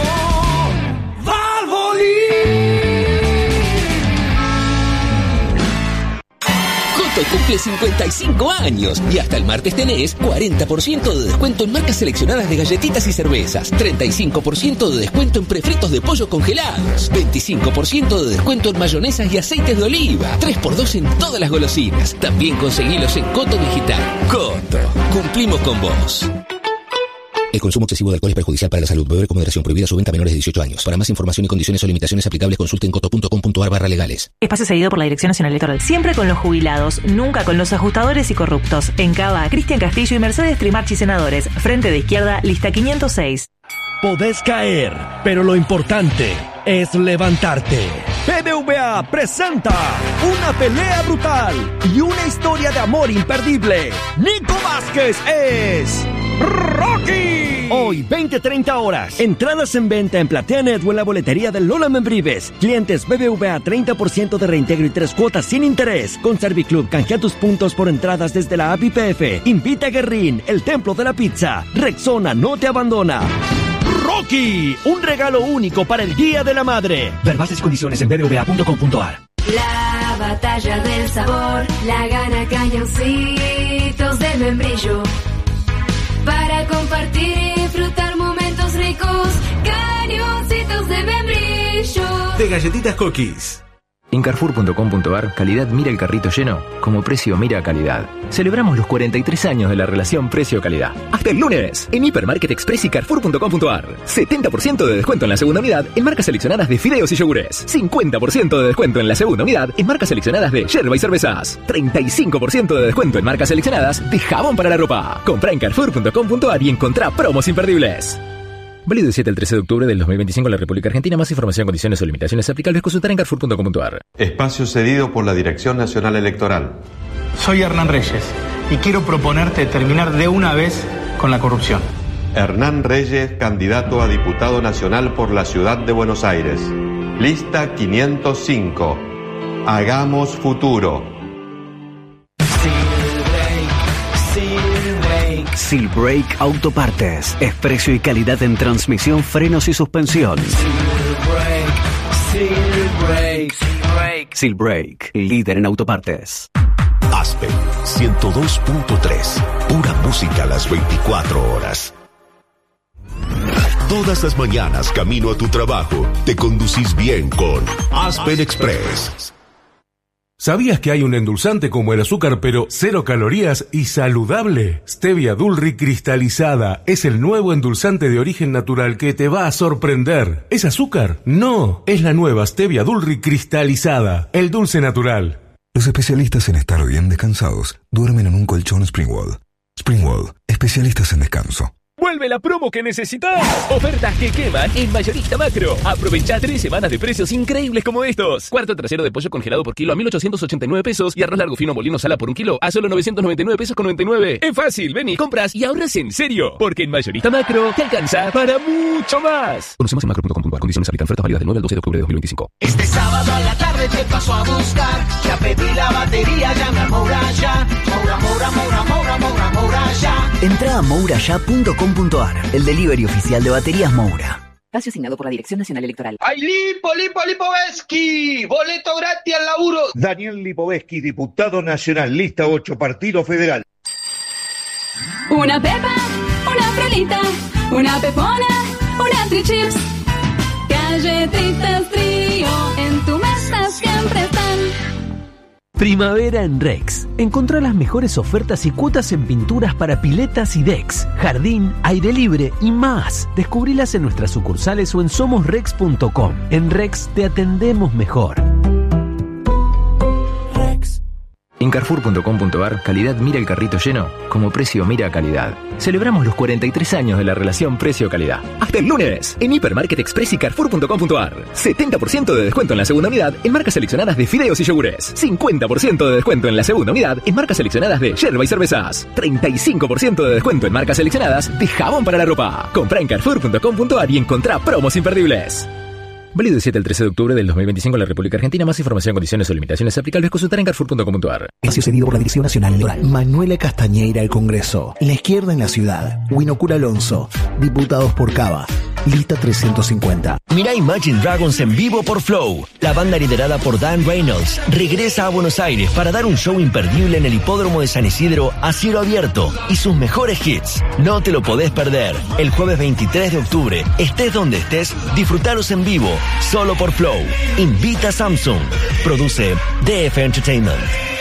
Valvoline. Coto cumple cincuenta y cinco años y hasta el martes tenés cuarenta por ciento de descuento en marcas seleccionadas de galletitas y cervezas, treinta y cinco por ciento de descuento en prefritos de pollo congelados, veinticinco por ciento de descuento en mayonesas y aceites de oliva, tres por dos en todas las golosinas. También conseguilos en Coto Digital. Coto, cumplimos con vos. El consumo excesivo de alcohol es perjudicial para la salud. Beber con moderación. Prohibida su venta a menores de dieciocho años. Para más información y condiciones o limitaciones aplicables, consulte en coto punto com punto ar barra legales. Espacio cedido por la Dirección Nacional Electoral. Siempre con los jubilados, nunca con los ajustadores y corruptos. En Cava, Cristian Castillo y Mercedes Trimarchi, senadores. Frente de izquierda, lista quinientos seis. Podés caer, pero lo importante es levantarte. B B V A presenta una pelea brutal y una historia de amor imperdible. Nico Vázquez es Rocky. Hoy, veinte treinta horas. Entradas en venta en PlateaNet o en la boletería de Lola Membrives. Clientes B B V A, treinta por ciento de reintegro y tres cuotas sin interés. Con Serviclub, canjea tus puntos por entradas desde la app I P F. Invita a Guerrín, el templo de la pizza. Rexona no te abandona. Rocky, un regalo único para el Día de la Madre. Ver bases y condiciones en b b v a punto com punto ar. La batalla del sabor la gana Cañoncitos de Membrillo. Para compartir y disfrutar momentos ricos, Cañoncitos de Membrillo. De galletitas Cookies. En carrefour punto com punto ar, calidad mira el carrito lleno, como precio mira calidad. Celebramos los cuarenta y tres años de la relación precio-calidad. Hasta el lunes, en Hipermarket Express y carrefour punto com punto ar. setenta por ciento de descuento en la segunda unidad en marcas seleccionadas de fideos y yogures. cincuenta por ciento de descuento en la segunda unidad en marcas seleccionadas de yerba y cervezas. treinta y cinco por ciento de descuento en marcas seleccionadas de jabón para la ropa. Comprá en carrefour punto com punto ar y encontrá promos imperdibles. Válido del siete al trece de octubre del dos mil veinticinco en la República Argentina. Más información, condiciones o limitaciones aplicables, consultar en carrefour punto com punto ar. Espacio cedido por la Dirección Nacional Electoral. Soy Hernán Reyes y quiero proponerte terminar de una vez con la corrupción. Hernán Reyes, candidato a diputado nacional por la Ciudad de Buenos Aires. Lista quinientos cinco. Hagamos futuro. Silbrake Autopartes. Es precio y calidad en transmisión, frenos y suspensión. Silbrake, Silbrake, Silbrake, líder en autopartes. Aspen ciento dos punto tres. Pura música a las veinticuatro horas. Todas las mañanas camino a tu trabajo, te conducís bien con Aspen Express. ¿Sabías que hay un endulzante como el azúcar, pero cero calorías y saludable? Stevia Dulri cristalizada es el nuevo endulzante de origen natural que te va a sorprender. ¿Es azúcar? No, es la nueva Stevia Dulri cristalizada, el dulce natural. Los especialistas en estar bien descansados duermen en un colchón Springwall. Springwall, especialistas en descanso. Vuelve la promo que necesitas. Ofertas que queman en Mayorista Macro. Aprovecha tres semanas de precios increíbles como estos. Cuarto trasero de pollo congelado por kilo a mil ochocientos ochenta y nueve pesos y arroz largo fino molino sala por un kilo a solo novecientos noventa y nueve pesos con noventa y nueve. Es fácil, ven y compras y ahorras en serio. Porque en Mayorista Macro te alcanza para mucho más. Conoce más en macro punto com punto ar. Condiciones aplican. Ofertas válidas del nueve al doce de octubre de dos mil veinticinco. Este sábado a la tarde te paso a buscar. Ya pedí la batería, llama a Moura ya. Moura, Moura, Moura, Moura, Moura, Moura ya. Entra a moura ya punto com punto ar, el delivery oficial de baterías Moura. Espacio asignado por la Dirección Nacional Electoral. ¡Ay, Lipo, Lipo, Lipovetsky! ¡Boleto gratis al laburo! Daniel Lipovetsky, diputado nacional, lista ocho, Partido Federal. Una pepa, una frelita, una pepona, una trichips. Galletitas Trío, en tu mesa siempre están. Primavera en Rex. Encontrá las mejores ofertas y cuotas en pinturas para piletas y decks, jardín, aire libre y más. Descubrilas en nuestras sucursales o en somos rex punto com. En Rex te atendemos mejor. En carrefour punto com punto ar, calidad mira el carrito lleno, como precio mira calidad. Celebramos los cuarenta y tres años de la relación precio-calidad. Hasta el lunes, en Hipermarket Express y carrefour punto com punto ar. setenta por ciento de descuento en la segunda unidad en marcas seleccionadas de fideos y yogures. cincuenta por ciento de descuento en la segunda unidad en marcas seleccionadas de yerba y cervezas. treinta y cinco por ciento de descuento en marcas seleccionadas de jabón para la ropa. Comprá en carrefour punto com punto ar y encontrá promos imperdibles. Válido del siete al trece de octubre del dos mil veinticinco en la República Argentina. Más información, condiciones o limitaciones aplicables, consultar en carrefour punto com punto ar. Espacio cedido por la Dirección Nacional Electoral. Manuela Castañeira al Congreso. La izquierda en la ciudad. Winocura Alonso. Diputados por Cava. Lista trescientos cincuenta. Mirá Imagine Dragons en vivo por Flow. La banda liderada por Dan Reynolds regresa a Buenos Aires para dar un show imperdible en el hipódromo de San Isidro a cielo abierto y sus mejores hits. No te lo podés perder. El jueves veintitrés de octubre, estés donde estés, disfrutalos en vivo, solo por Flow. Invita a Samsung. Produce D F Entertainment.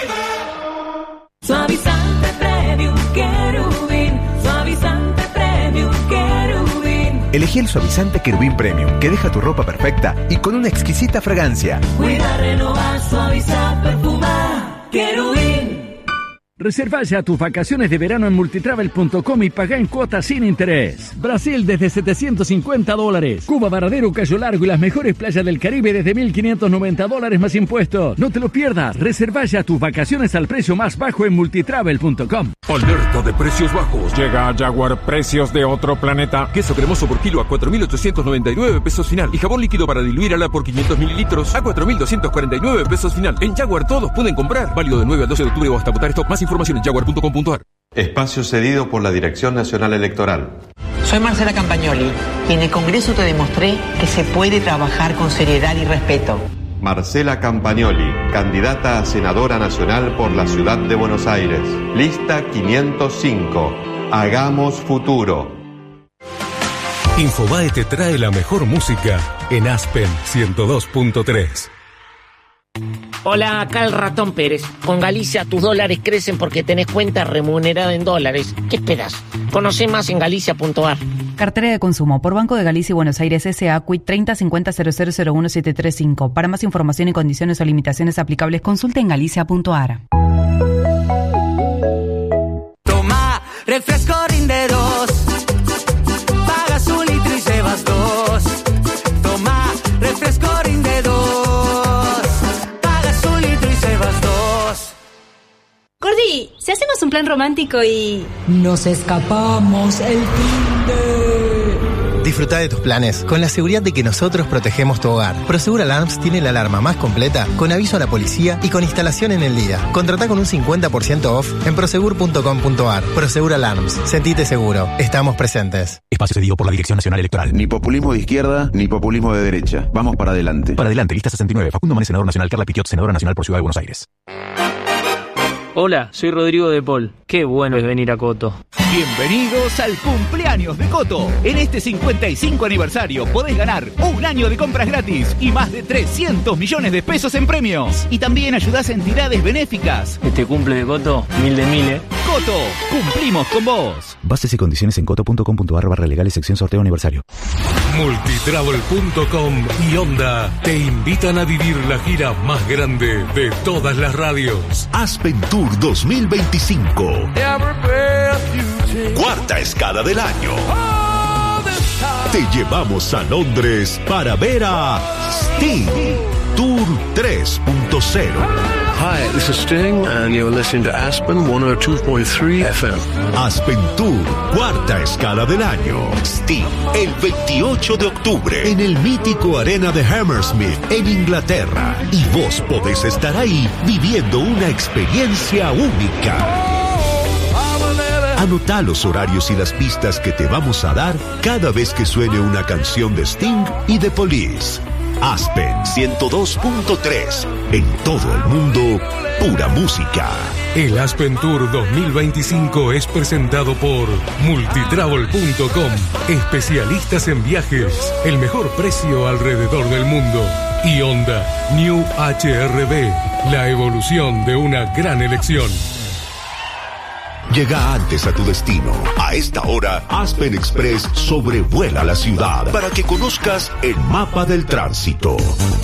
Suavizante Premium Querubín. Suavizante Premium Querubín. Elegí el suavizante Querubín Premium, que deja tu ropa perfecta y con una exquisita fragancia. Cuida, renovar, suavizar, perfumar. Querubín. Reserva ya tus vacaciones de verano en multitravel punto com y paga en cuotas sin interés. Brasil desde setecientos cincuenta dólares. Cuba, Varadero, Cayo Largo y las mejores playas del Caribe desde mil quinientos noventa dólares más impuestos. No te lo pierdas. Reserva ya tus vacaciones al precio más bajo en multitravel punto com. Alerta de precios bajos. Llega a Jaguar, precios de otro planeta. Queso cremoso por kilo a cuatro mil ochocientos noventa y nueve pesos final. Y jabón líquido para diluir ala por quinientos mililitros a cuatro mil doscientos cuarenta y nueve pesos final. En Jaguar todos pueden comprar. Válido de nueve al doce de octubre o hasta agotar stock. Más información en jaguar punto com punto a r. Espacio cedido por la Dirección Nacional Electoral. Soy Marcela Campagnoli y en el Congreso te demostré que se puede trabajar con seriedad y respeto. Marcela Campagnoli, candidata a senadora nacional por la ciudad de Buenos Aires. Lista quinientos cinco. Hagamos futuro. Infobae te trae la mejor música en Aspen ciento dos punto tres. Hola, acá el Ratón Pérez. Con Galicia tus dólares crecen porque tenés cuenta remunerada en dólares. ¿Qué esperas? Conoce más en galicia punto a r. Cartera de consumo por Banco de Galicia y Buenos Aires S A. Quit treinta cincuenta cero cero cero uno siete tres cinco. Para más información y condiciones o limitaciones aplicables, consulte en galicia punto a r. Toma, refresco rinde dos. Pagas un litro y llevas dos. Toma, refresco rinde dos. Gordi, si hacemos un plan romántico y... nos escapamos el fin de... Disfruta de tus planes con la seguridad de que nosotros protegemos tu hogar. Prosegur Alarms tiene la alarma más completa, con aviso a la policía y con instalación en el día. Contratá con un cincuenta por ciento off en prosegur punto com punto a r. Prosegur Alarms. Sentite seguro. Estamos presentes. Espacio cedido por la Dirección Nacional Electoral. Ni populismo de izquierda, ni populismo de derecha. Vamos para adelante. Para adelante, lista sesenta y nueve. Facundo Manes, senador nacional. Carla Piquet, senadora nacional por Ciudad de Buenos Aires. Hola, soy Rodrigo de Paul. Qué bueno es venir a Coto. Bienvenidos al cumpleaños de Coto. En este cincuenta y cinco aniversario podés ganar un año de compras gratis y más de trescientos millones de pesos en premios. Y también ayudás a entidades benéficas. Este cumple de Coto, mil de mil, ¿eh? Coto, cumplimos con vos. Bases y condiciones en coto punto com punto a r barra legales sección sorteo aniversario. multitravel punto com y Onda te invitan a vivir la gira más grande de todas las radios. Aspen Tour dos mil veinticinco. Cuarta escala del año. Te llevamos a Londres para ver a Sting. Tour tres punto cero. Hi, this is Sting, and you're listening to Aspen ciento dos punto tres F M. Aspen Tour, cuarta escala del año. Sting, el veintiocho de octubre, en el mítico Arena de Hammersmith, en Inglaterra. Y vos podés estar ahí viviendo una experiencia única. Anotá los horarios y las pistas que te vamos a dar cada vez que suene una canción de Sting y de Police. Aspen ciento dos punto tres. En todo el mundo, pura música. El Aspen Tour dos mil veinticinco es presentado por multitravel punto com. Especialistas en viajes. El mejor precio alrededor del mundo. Y Honda New H R V. La evolución de una gran elección. Llega antes a tu destino. A esta hora, Aspen Express sobrevuela la ciudad para que conozcas el mapa del tránsito.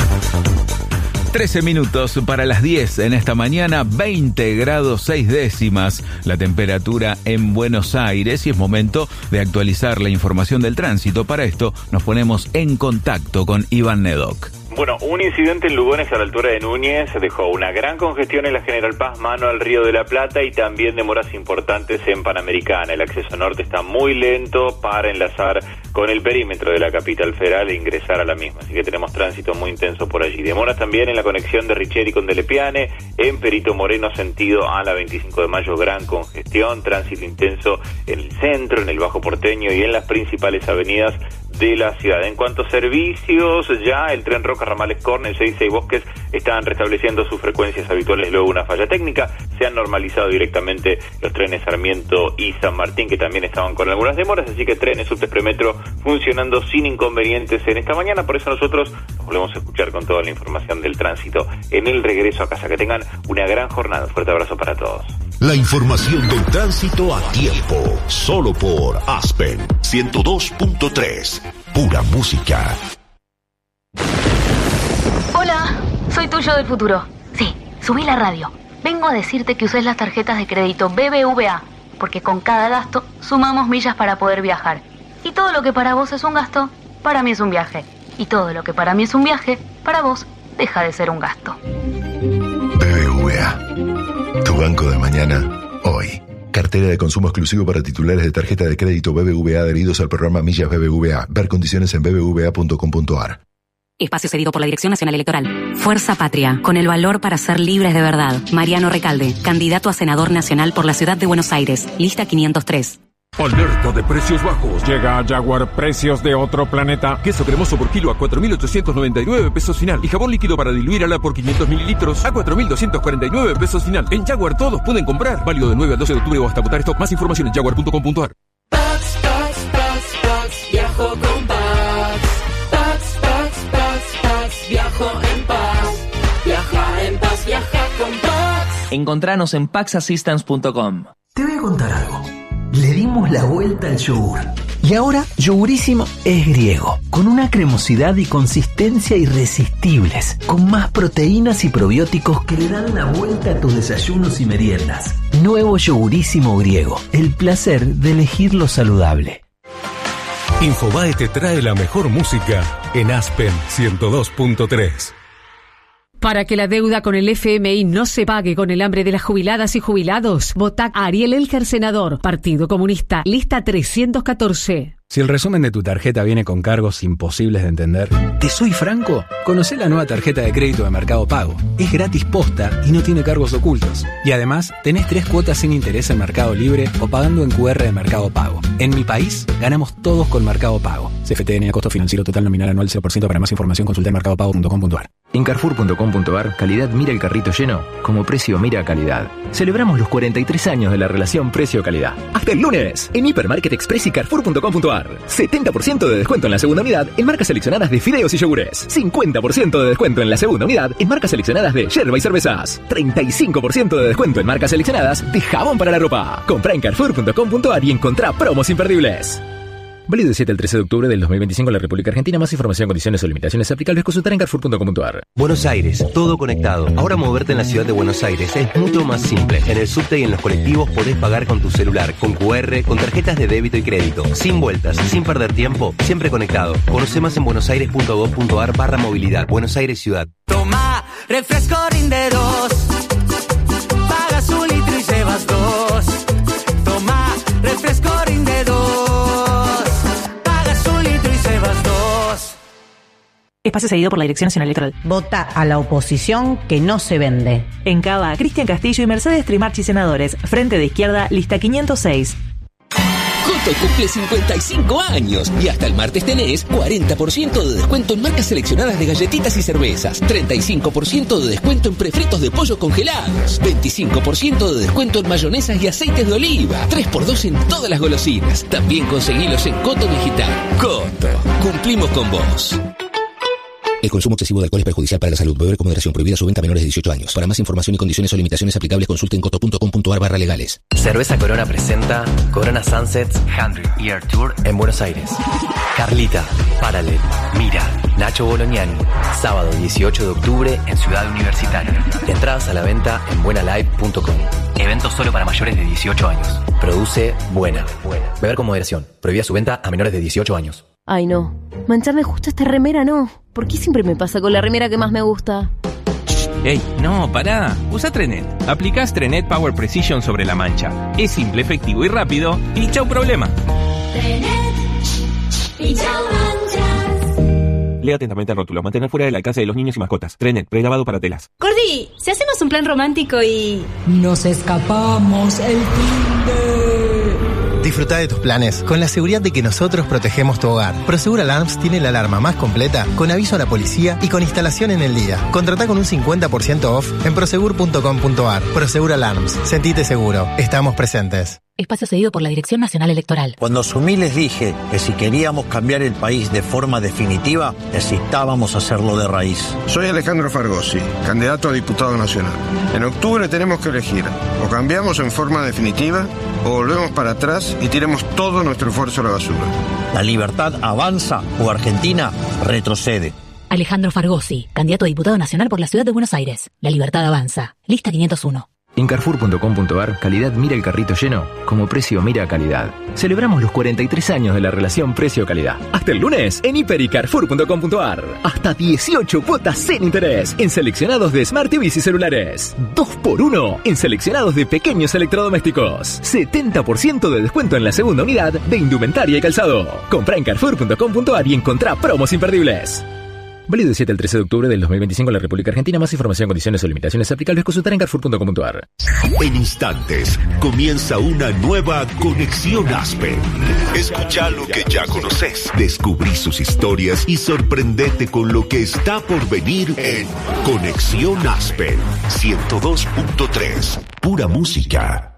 trece minutos para las diez en esta mañana, veinte grados seis décimas la temperatura en Buenos Aires y es momento de actualizar la información del tránsito. Para esto nos ponemos en contacto con Iván Nedoc. Bueno, un incidente en Lugones a la altura de Núñez dejó una gran congestión en la General Paz, mano al Río de la Plata y también demoras importantes en Panamericana. El acceso norte está muy lento para enlazar con el perímetro de la capital federal e ingresar a la misma. Así que tenemos tránsito muy intenso por allí. Demoras también en la conexión de Richeri con Delepiane, en Perito Moreno sentido a la veinticinco de mayo, gran congestión, tránsito intenso en el centro, en el Bajo Porteño y en las principales avenidas de la ciudad. En cuanto a servicios, ya el tren Roca Ramales Cornell, Ezeiza y Bosques están restableciendo sus frecuencias habituales luego de una falla técnica. Se han normalizado directamente los trenes Sarmiento y San Martín, que también estaban con algunas demoras, así que trenes, subtes, premetro funcionando sin inconvenientes en esta mañana. Por eso nosotros nos volvemos a escuchar con toda la información del tránsito en el regreso a casa. Que tengan una gran jornada. Un fuerte abrazo para todos. La información del tránsito a tiempo, solo por Aspen ciento dos punto tres, pura música. Hola, soy tuyo del futuro. Sí, subí la radio. Vengo a decirte que uses las tarjetas de crédito B B V A, porque con cada gasto sumamos millas para poder viajar. Y todo lo que para vos es un gasto, para mí es un viaje. Y todo lo que para mí es un viaje, para vos deja de ser un gasto. B B V A, tu banco de mañana, hoy. Cartera de consumo exclusivo para titulares de tarjeta de crédito B B V A adheridos al programa Millas B B V A. Ver condiciones en b b v a punto com punto a r. Espacio cedido por la Dirección Nacional Electoral. Fuerza Patria, con el valor para ser libres de verdad. Mariano Recalde, candidato a senador nacional por la Ciudad de Buenos Aires. Lista quinientos tres. Alerta de precios bajos. Llega a Jaguar precios de otro planeta. Queso cremoso por kilo a cuatro mil ochocientos noventa y nueve pesos final. Y jabón líquido para diluir ala por quinientos mililitros a cuatro mil doscientos cuarenta y nueve pesos final. En Jaguar todos pueden comprar. Válido de nueve al doce de octubre o hasta agotar stock. Más información en jaguar punto com punto a r. Pax, Pax, Pax, Pax, viajo con Pax. Pax, Pax, Pax, Pax, viajo en paz. Viaja en paz, viaja con Pax. Encontranos en pax assistance punto com. Te voy a contar algo. Le dimos la vuelta al yogur. Y ahora, Yogurísimo es griego, con una cremosidad y consistencia irresistibles, con más proteínas y probióticos que le dan la vuelta a tus desayunos y meriendas. Nuevo Yogurísimo griego, el placer de elegir lo saludable. Infobae te trae la mejor música en Aspen ciento dos punto tres. Para que la deuda con el F M I no se pague con el hambre de las jubiladas y jubilados, vota Ariel Elger, senador, Partido Comunista, lista trescientos catorce. Si el resumen de tu tarjeta viene con cargos imposibles de entender, ¿te soy franco? Conocé la nueva tarjeta de crédito de Mercado Pago. Es gratis posta y no tiene cargos ocultos. Y además, tenés tres cuotas sin interés en Mercado Libre o pagando en Q R de Mercado Pago. En mi país, ganamos todos con Mercado Pago. C F T N, costo financiero total nominal anual cero por ciento. Para más información consulta en mercado pago punto com punto a r. En carrefour punto com punto a r, calidad mira el carrito lleno, como precio mira calidad. Celebramos los cuarenta y tres años de la relación precio-calidad. ¡Hasta el lunes! En Hipermarket Express y carrefour punto com punto a r. setenta por ciento de descuento en la segunda unidad en marcas seleccionadas de fideos y yogures. cincuenta por ciento de descuento en la segunda unidad en marcas seleccionadas de yerba y cervezas. treinta y cinco por ciento de descuento en marcas seleccionadas de jabón para la ropa. Comprá en carrefour punto com punto a r y encontrá promos imperdibles. Válido del siete al trece de octubre del dos mil veinticinco en la República Argentina. Más información, condiciones o limitaciones aplicables, consultar en carrefour punto com punto a r. Buenos Aires, todo conectado. Ahora moverte en la ciudad de Buenos Aires es mucho más simple. En el subte y en los colectivos podés pagar con tu celular, con Q R, con tarjetas de débito y crédito. Sin vueltas, sin perder tiempo, siempre conectado. Conoce más en buenosaires punto gov punto a r barra movilidad. Buenos Aires Ciudad. Toma, refresco rinde dos. Pagas un litro y llevas dos. Toma, refresco rinde dos. Espacio cedido por la Dirección Nacional Electoral. Vota a la oposición que no se vende. En Cava, Cristian Castillo y Mercedes Trimarchi, senadores. Frente de Izquierda, lista quinientos seis. Coto cumple cincuenta y cinco años y hasta el martes tenés cuarenta por ciento de descuento en marcas seleccionadas de galletitas y cervezas, treinta y cinco por ciento de descuento en prefritos de pollo congelados, veinticinco por ciento de descuento en mayonesas y aceites de oliva, tres por dos en todas las golosinas. También conseguilos en Coto Digital. Coto, cumplimos con vos. El consumo excesivo de alcohol es perjudicial para la salud. Beber con moderación. Prohibida su venta a menores de dieciocho años. Para más información y condiciones o limitaciones aplicables, consulte en coto punto com punto a r barra legales. Cerveza Corona presenta Corona Sunsets cien Year Tour en Buenos Aires. Carlita, Paralel, Mira, Nacho Bolognani. Sábado dieciocho de octubre en Ciudad Universitaria. Entradas a la venta en buena live punto com. Evento solo para mayores de dieciocho años. Produce Buena. Beber con moderación. Prohibida su venta a menores de dieciocho años. Ay, no. Mancharme justo esta remera, no. ¿Por qué siempre me pasa con la remera que más me gusta? Ey, no, pará. Usa Trenet. Aplicás Trenet Power Precision sobre la mancha. Es simple, efectivo y rápido. Y chau problema. Trenet y chau manchas. Lea atentamente el rótulo. Mantener fuera del alcance de los niños y mascotas. Trenet, prelavado para telas. Gordi, si hacemos un plan romántico y... Nos escapamos el fin de... Disfruta de tus planes con la seguridad de que nosotros protegemos tu hogar. Prosegur Alarms tiene la alarma más completa, con aviso a la policía y con instalación en el día. Contratá con un cincuenta por ciento off en prosegur punto com punto ar. Prosegur Alarms. Sentite seguro. Estamos presentes. Espacio cedido por la Dirección Nacional Electoral. Cuando asumí les dije que si queríamos cambiar el país de forma definitiva, necesitábamos hacerlo de raíz. Soy Alejandro Fargosi, candidato a diputado nacional. En octubre tenemos que elegir. O cambiamos en forma definitiva, o volvemos para atrás y tiremos todo nuestro esfuerzo a la basura. La libertad avanza o Argentina retrocede. Alejandro Fargosi, candidato a diputado nacional por la Ciudad de Buenos Aires. La libertad avanza. Lista quinientos uno. En carrefour punto com punto ar, calidad mira el carrito lleno, como precio mira calidad. Celebramos los cuarenta y tres años de la relación precio-calidad. Hasta el lunes, en hiper y carrefour punto com punto ar. Hasta dieciocho cuotas sin interés en seleccionados de Smart T Vs y celulares. dos por uno en seleccionados de pequeños electrodomésticos. setenta por ciento de descuento en la segunda unidad de indumentaria y calzado. Comprá en carrefour punto com punto ar y encontrá promos imperdibles. Válido del siete al trece de octubre del dos mil veinticinco en la República Argentina. Más información, condiciones o limitaciones aplicables, consultar en carrefour punto com punto ar. En instantes comienza una nueva Conexión Aspen. Escucha lo que ya conoces, descubrí sus historias y sorprendete con lo que está por venir en Conexión Aspen ciento dos punto tres. Pura música.